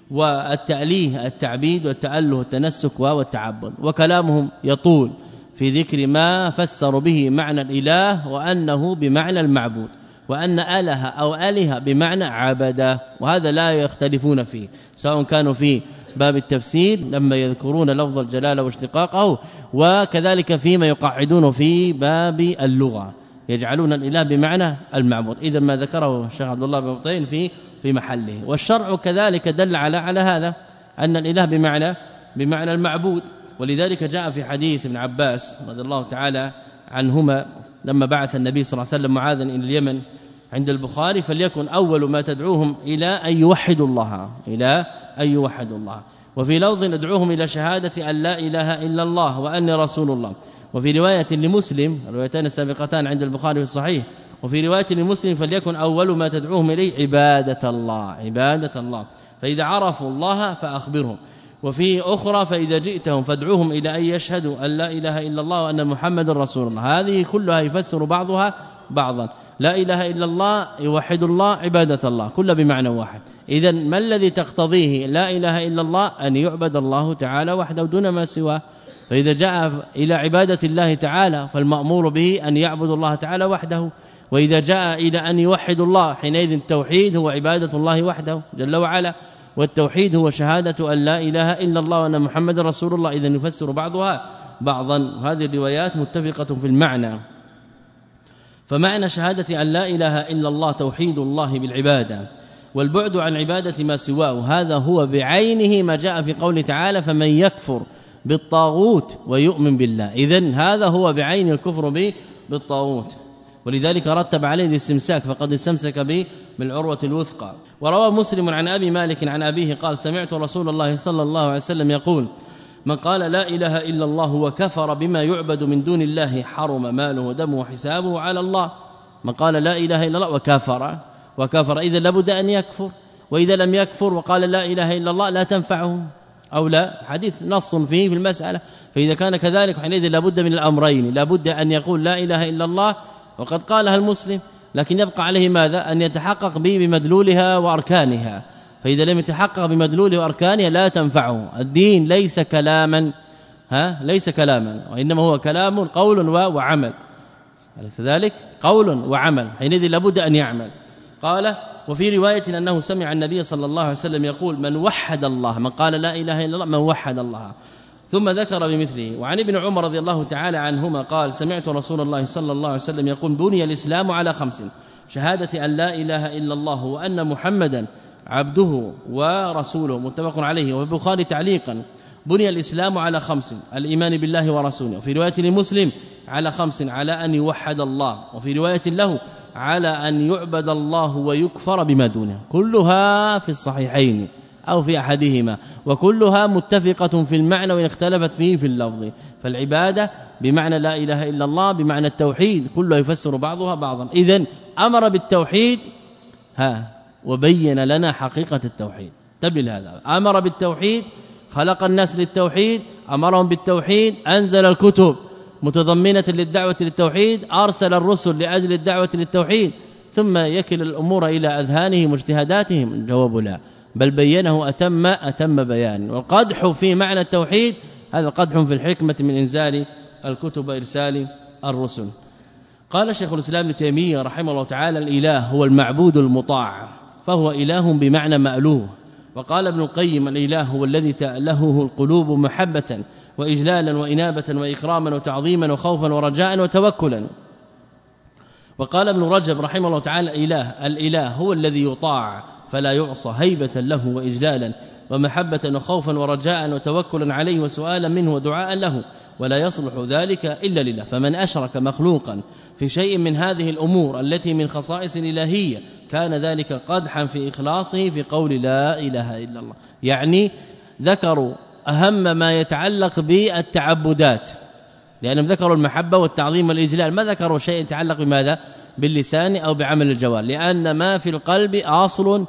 والتأليه التعبيد والتأله والتنسك والتعبد. وكلامهم يطول في ذكر ما فسر به معنى الإله وأنه بمعنى المعبود، وأن أله أو أله بمعنى عبد، وهذا لا يختلفون فيه، سواء كانوا في باب التفسير لما يذكرون لفظ الجلالة واشتقاقه، وكذلك فيما يقعدون في باب اللغة يجعلون الإله بمعنى المعبود. إذا ما ذكره الشيخ عبد الله بن بطين في في محله. والشرع كذلك دل على على هذا أن الإله بمعنى بمعنى المعبود. ولذلك جاء في حديث ابن عباس رضي الله تعالى عنهما لما بعث النبي صلى الله عليه وسلم معاذا إلى اليمن عند البخاري: فليكن أول ما تدعوهم إلى أن يوحدوا الله إلى أن يوحدوا الله. وفي لفظ ندعوهم إلى شهادة أن لا إله إلا الله وأني رسول الله. وفي رواية لمسلم، الروايتان السابقتان عند البخاري في الصحيح، وفي رواية لمسلم: فليكن أول ما تدعوهم إليه عبادة الله عبادة الله، فإذا عرفوا الله فأخبرهم. وفي أخرى: فإذا جئتهم فادعوهم إلى أن يشهدوا أن لا إله إلا الله وأن محمد رسول الله. هذه كلها يفسر بعضها بعضا. لا إله إلا الله يوحد الله، عبادة الله، كل بمعنى واحد. إذن ما الذي تقتضيه لا إله إلا الله؟ أن يعبد الله تعالى وحده دون ما سواه. فإذا جاء إلى عبادة الله تعالى فالمأمور به أن يعبد الله تعالى وحده، وإذا جاء إلى أن يوحد الله حينئذ التوحيد هو عبادة الله وحده جل وعلا، والتوحيد هو شهادة أن لا إله إلا الله وأن محمد رسول الله. إذن يفسر بعضها بعضا. هذه الروايات متفقة في المعنى. فمعنى شهادة أن لا إله إلا الله توحيد الله بالعبادة والبعد عن عبادة ما سواه، هذا هو بعينه ما جاء في قوله تعالى فمن يكفر بالطاغوت ويؤمن بالله. إذن هذا هو بعين الكفر به بالطاغوت، ولذلك رتب عليه الاستمساك فقد استمسك به بالعروة الوثقى. وروى مسلم عن أبي مالك عن أبيه قال سمعت رسول الله صلى الله عليه وسلم يقول من قال لا إله إلا الله وكفر بما يعبد من دون الله حرم ماله ودمه وحسابه على الله. من قال لا إله إلا الله وكفر وكفر إذا لابد أن يكفر، وإذا لم يكفر وقال لا إله إلا الله لا تنفعه أو لا، حديث نص فيه في المسألة. فإذا كان كذلك حينئذ لابد من الأمرين، لابد أن يقول لا إله إلا الله وقد قالها المسلم، لكن يبقى عليه ماذا؟ أن يتحقق به بمدلولها وأركانها. فإذا لم يتحقق بمدلوله وأركانها لا تنفعه. الدين ليس كلاما ها ليس كلاما وإنما هو كلام قول وعمل، أليس ذلك؟ قول وعمل، حينئذ لابد أن يعمل. قال وفي رواية أنه سمع النبي صلى الله عليه وسلم يقول من وحد الله، من قال لا إله إلا الله من وحد الله، ثم ذكر بمثله. وعن ابن عمر رضي الله تعالى عنهما قال سمعت رسول الله صلى الله عليه وسلم يقول بني الإسلام على خمس شهادة أن لا إله إلا الله وأن محمدا عبده ورسوله متفق عليه. وفي البخاري تعليقا بني الإسلام على خمس الإيمان بالله ورسوله، وفي رواية لمسلم على خمس على أن يوحد الله، وفي رواية له على أن يعبد الله ويكفر بما دونه، كلها في الصحيحين أو في أحدهما، وكلها متفقة في المعنى وإن اختلفت فيه في اللفظ. فالعبادة بمعنى لا إله إلا الله بمعنى التوحيد كله يفسر بعضها بعضا. إذن أمر بالتوحيد ها وبين لنا حقيقة التوحيد. تبل هذا أمر بالتوحيد، خلق الناس للتوحيد، أمرهم بالتوحيد، أنزل الكتب متضمنة للدعوة للتوحيد، أرسل الرسل لأجل الدعوة للتوحيد، ثم يكل الأمور إلى أذهانهم واجتهاداتهم. الجواب لا، بل بينه أتم أتم بيان. والقدح في معنى التوحيد هذا قدح في الحكمة من إنزال الكتب وإرسال الرسل. قال شيخ الإسلام ابن تيمية رحمه الله تعالى الإله هو المعبود المطاع، فهو إله بمعنى مألوه. وقال ابن القيم الإله هو الذي تألهه القلوب محبة وإجلالا وإنابة وإكراما وتعظيما وخوفا ورجاء وتوكلا. وقال ابن رجب رحمه الله تعالى الإله الإله هو الذي يطاع فلا يعصى هيبة له وإجلالا ومحبة وخوفا ورجاء وتوكلا عليه وسؤالا منه ودعاء له، ولا يصلح ذلك إلا لله. فمن أشرك مخلوقا في شيء من هذه الأمور التي من خصائص الإلهية كان ذلك قدحا في إخلاصه في قول لا إله إلا الله. يعني ذكروا أهم ما يتعلق بالتعبدات، لأنهم ذكروا المحبة والتعظيم والإجلال، ما ذكروا شيء يتعلق بماذا؟ باللسان أو بعمل الجوارح، لأن ما في القلب أصل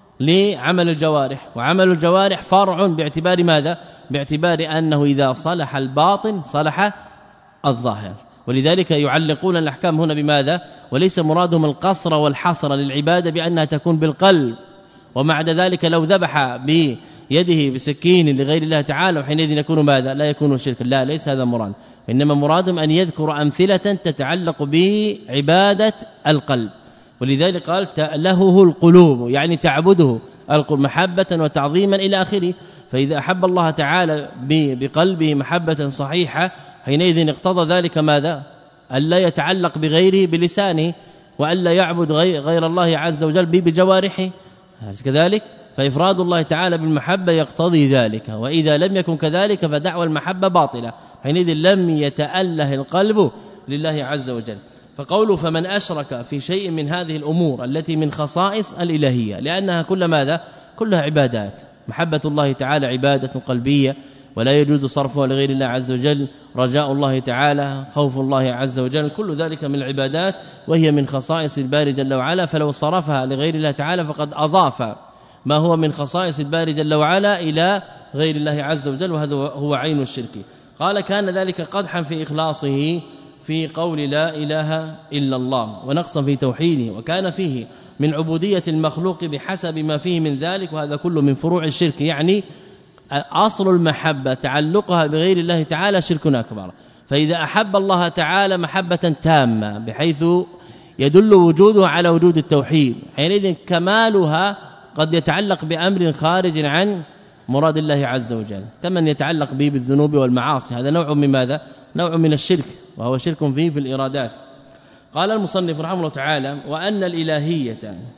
لعمل الجوارح، وعمل الجوارح فرع باعتبار ماذا؟ باعتبار أنه إذا صلح الباطن صلح الظاهر. ولذلك يعلقون الأحكام هنا بماذا؟ وليس مرادهم القصر والحصر للعبادة بأنها تكون بالقلب، ومع ذلك لو ذبح بيده بسكين لغير الله تعالى وحينئذ يكون ماذا؟ لا يكون شركا. لا، ليس هذا مراد، إنما مرادهم أن يذكر أمثلة تتعلق بعبادة القلب. ولذلك قال تألهه القلوب، يعني تعبده القلب محبة وتعظيما إلى آخره. فإذا أحب الله تعالى بقلبه محبة صحيحة حينئذ اقتضى ذلك ماذا؟ ألا يتعلق بغيره بلسانه، وألا يعبد غير الله عز وجل بجوارحه كذلك. فإفراد الله تعالى بالمحبة يقتضي ذلك، وإذا لم يكن كذلك فدعوى المحبة باطلة، حينئذ لم يتأله القلب لله عز وجل. فقوله فمن أشرك في شيء من هذه الأمور التي من خصائص الإلهية، لأنها كل ماذا؟ كلها عبادات. محبة الله تعالى عبادة قلبية ولا يجوز صرفها لغير الله عز وجل، رجاء الله تعالى، خوف الله عز وجل، كل ذلك من العبادات وهي من خصائص الباري جل وعلا. فلو صرفها لغير الله تعالى فقد أضاف ما هو من خصائص الباري جل وعلا إلى غير الله عز وجل، وهذا هو عين الشرك. قال كان ذلك قدحا في إخلاصه في قول لا إله إلا الله، ونقصا في توحيده، وكان فيه من عبودية المخلوق بحسب ما فيه من ذلك، وهذا كله من فروع الشرك. يعني أصل المحبة تعلقها بغير الله تعالى شرك أكبر. فإذا أحب الله تعالى محبة تامة بحيث يدل وجوده على وجود التوحيد، حينئذ كمالها قد يتعلق بأمر خارج عن مراد الله عز وجل، كمن يتعلق به بالذنوب والمعاصي. هذا نوع من ماذا؟ نوع من الشرك، وهو شرك فيه في الإرادات. قال المصنف رحمه الله تعالى وأن الإلهية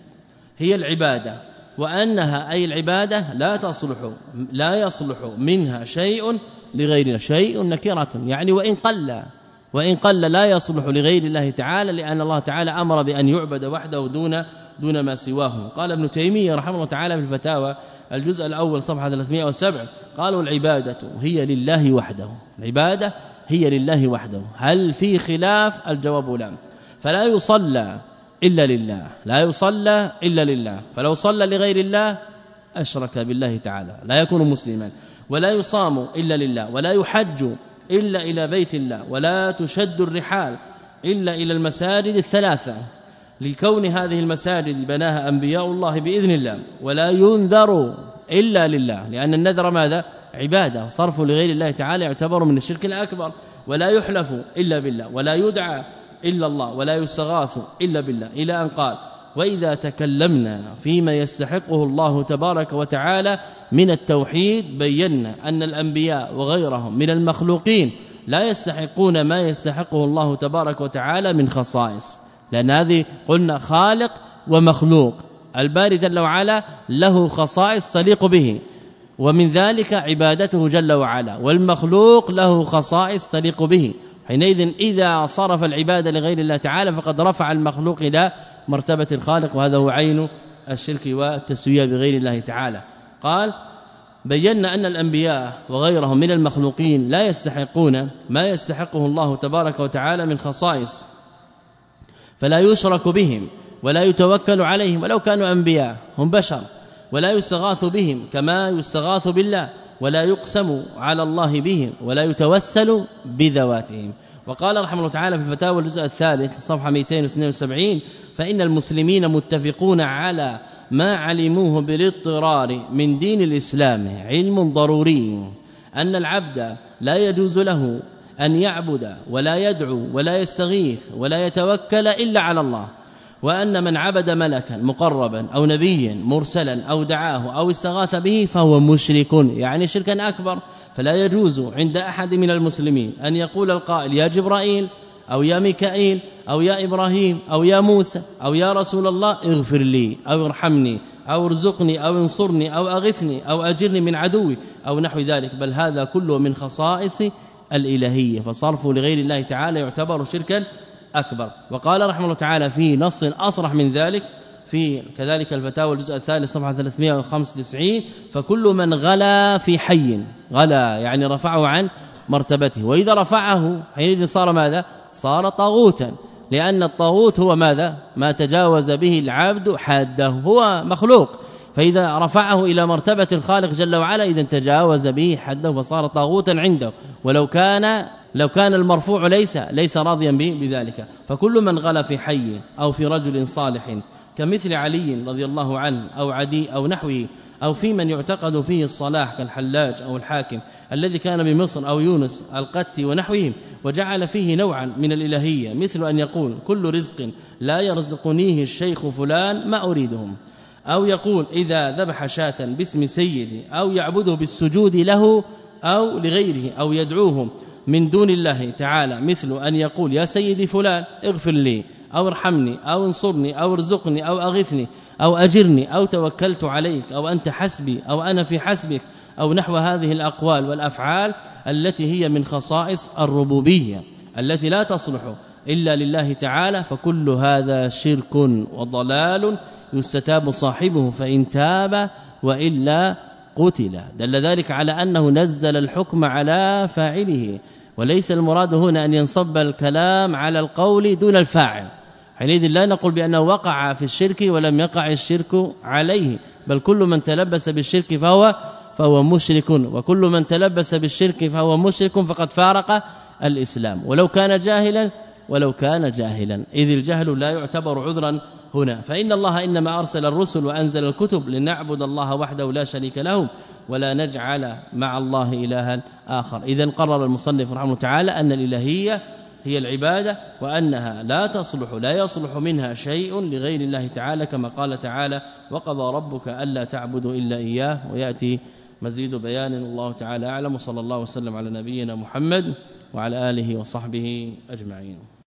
هي العبادة وأنها أي العبادة لا تصلح لا يصلح منها شيء لغير شيء نكرة يعني وإن قل وإن قل لا يصلح لغير الله تعالى لأن الله تعالى أمر بأن يعبد وحده دون دون ما سواه. قال ابن تيمية رحمه الله تعالى في الفتاوى الجزء الأول صفحة ثلاثمائة وسبعة قالوا العبادة هي لله وحده العبادة هي لله وحده هل في خلاف؟ الجواب لا. فلا يصلى إلا لله لا يصلى إلا لله فلو صلى لغير الله أشرك بالله تعالى لا يكون مسلما ولا يصام إلا لله ولا يحج إلا إلى بيت الله ولا تشد الرحال إلا إلى المساجد الثلاثة لكون هذه المساجد بناها أنبياء الله بإذن الله ولا ينذر إلا لله لأن النذر ماذا؟ عبادة صرف لغير الله تعالى يعتبر من الشرك الأكبر ولا يحلف إلا بالله ولا يدعى إلا الله ولا يستغاث إلا بالله إلى أن قال وإذا تكلمنا فيما يستحقه الله تبارك وتعالى من التوحيد بينا أن الأنبياء وغيرهم من المخلوقين لا يستحقون ما يستحقه الله تبارك وتعالى من خصائص لأن هذه قلنا خالق ومخلوق الباري جل وعلا له خصائص تليق به ومن ذلك عبادته جل وعلا والمخلوق له خصائص تليق به حينئذ إذا صرف العبادة لغير الله تعالى فقد رفع المخلوق إلى مرتبة الخالق وهذا هو عين الشرك والتسوية بغير الله تعالى. قال بينا أن الأنبياء وغيرهم من المخلوقين لا يستحقون ما يستحقه الله تبارك وتعالى من خصائص فلا يشرك بهم ولا يتوكل عليهم ولو كانوا أنبياء هم بشر ولا يستغاث بهم كما يستغاث بالله ولا يقسم على الله بهم ولا يتوسل بذواتهم. وقال رحمه الله تعالى في الفتاوى الجزء الثالث صفحة مئتين واثنين وسبعين فإن المسلمين متفقون على ما علموه بالاضطرار من دين الإسلام علم ضروري أن العبد لا يجوز له أن يعبد ولا يدعو ولا يستغيث ولا يتوكل إلا على الله وأن من عبد ملكا مقربا أو نبيا مرسلا أو دعاه أو استغاث به فهو مشرك يعني شركا أكبر. فلا يجوز عند أحد من المسلمين أن يقول القائل يا جبرائيل أو يا ميكائيل أو يا إبراهيم أو يا موسى أو يا رسول الله اغفر لي أو ارحمني أو ارزقني أو انصرني أو أغثني أو أجرني من عدوي أو نحو ذلك بل هذا كله من خصائص الإلهية فصرفه لغير الله تعالى يعتبر شركا أكبر. وقال رحمه الله تعالى في نص أصرح من ذلك في كذلك الفتاوى الجزء الثالث صفحة ثلاثمائة وخمسة وتسعين فكل من غلا في حي غلا يعني رفعه عن مرتبته وإذا رفعه حينئذ صار ماذا؟ صار طاغوتا لأن الطاغوت هو ماذا؟ ما تجاوز به العبد حاده هو مخلوق فإذا رفعه إلى مرتبة الخالق جل وعلا إذا تجاوز به حده فصار طاغوتا عنده ولو كان لو كان المرفوع ليس ليس راضيا به بذلك. فكل من غلا في حي أو في رجل صالح كمثل علي رضي الله عنه أو عدي أو نحوه أو في من يعتقد فيه الصلاح كالحلاج أو الحاكم الذي كان بمصر أو يونس القتي ونحوهم وجعل فيه نوعا من الإلهية مثل أن يقول كل رزق لا يرزقنيه الشيخ فلان ما أريدهم أو يقول إذا ذبح شاة باسم سيدي أو يعبده بالسجود له أو لغيره أو يدعوهم من دون الله تعالى مثل أن يقول يا سيدي فلان اغفر لي أو ارحمني أو انصرني أو ارزقني أو أغثني أو أجرني أو توكلت عليك أو أنت حسبي أو أنا في حسبك أو نحو هذه الأقوال والأفعال التي هي من خصائص الربوبية التي لا تصلح إلا لله تعالى فكل هذا شرك وضلال يستتاب صاحبه فإن تاب وإلا قتل. دل ذلك على أنه نزل الحكم على فاعله وليس المراد هنا أن ينصب الكلام على القول دون الفاعل حينئذ لا نقول بأنه وقع في الشرك ولم يقع الشرك عليه بل كل من تلبس بالشرك فهو فهو مشرك وكل من تلبس بالشرك فهو مشرك فقد فارق الإسلام ولو كان جاهلا ولو كان جاهلا إذ الجهل لا يعتبر عذرا هنا. فإن الله إنما أرسل الرسل وأنزل الكتب لنعبد الله وحده لا شريك له ولا نجعل مع الله إلها آخر. إذن قرر المصنف رحمه الله تعالى أن الإلهية هي العبادة وأنها لا تصلح لا يصلح منها شيء لغير الله تعالى كما قال تعالى وقضى ربك ألا تعبدوا إلا إياه ويأتي مزيد بيان. الله تعالى أعلم وصلى الله وسلم على نبينا محمد وعلى آله وصحبه أجمعين.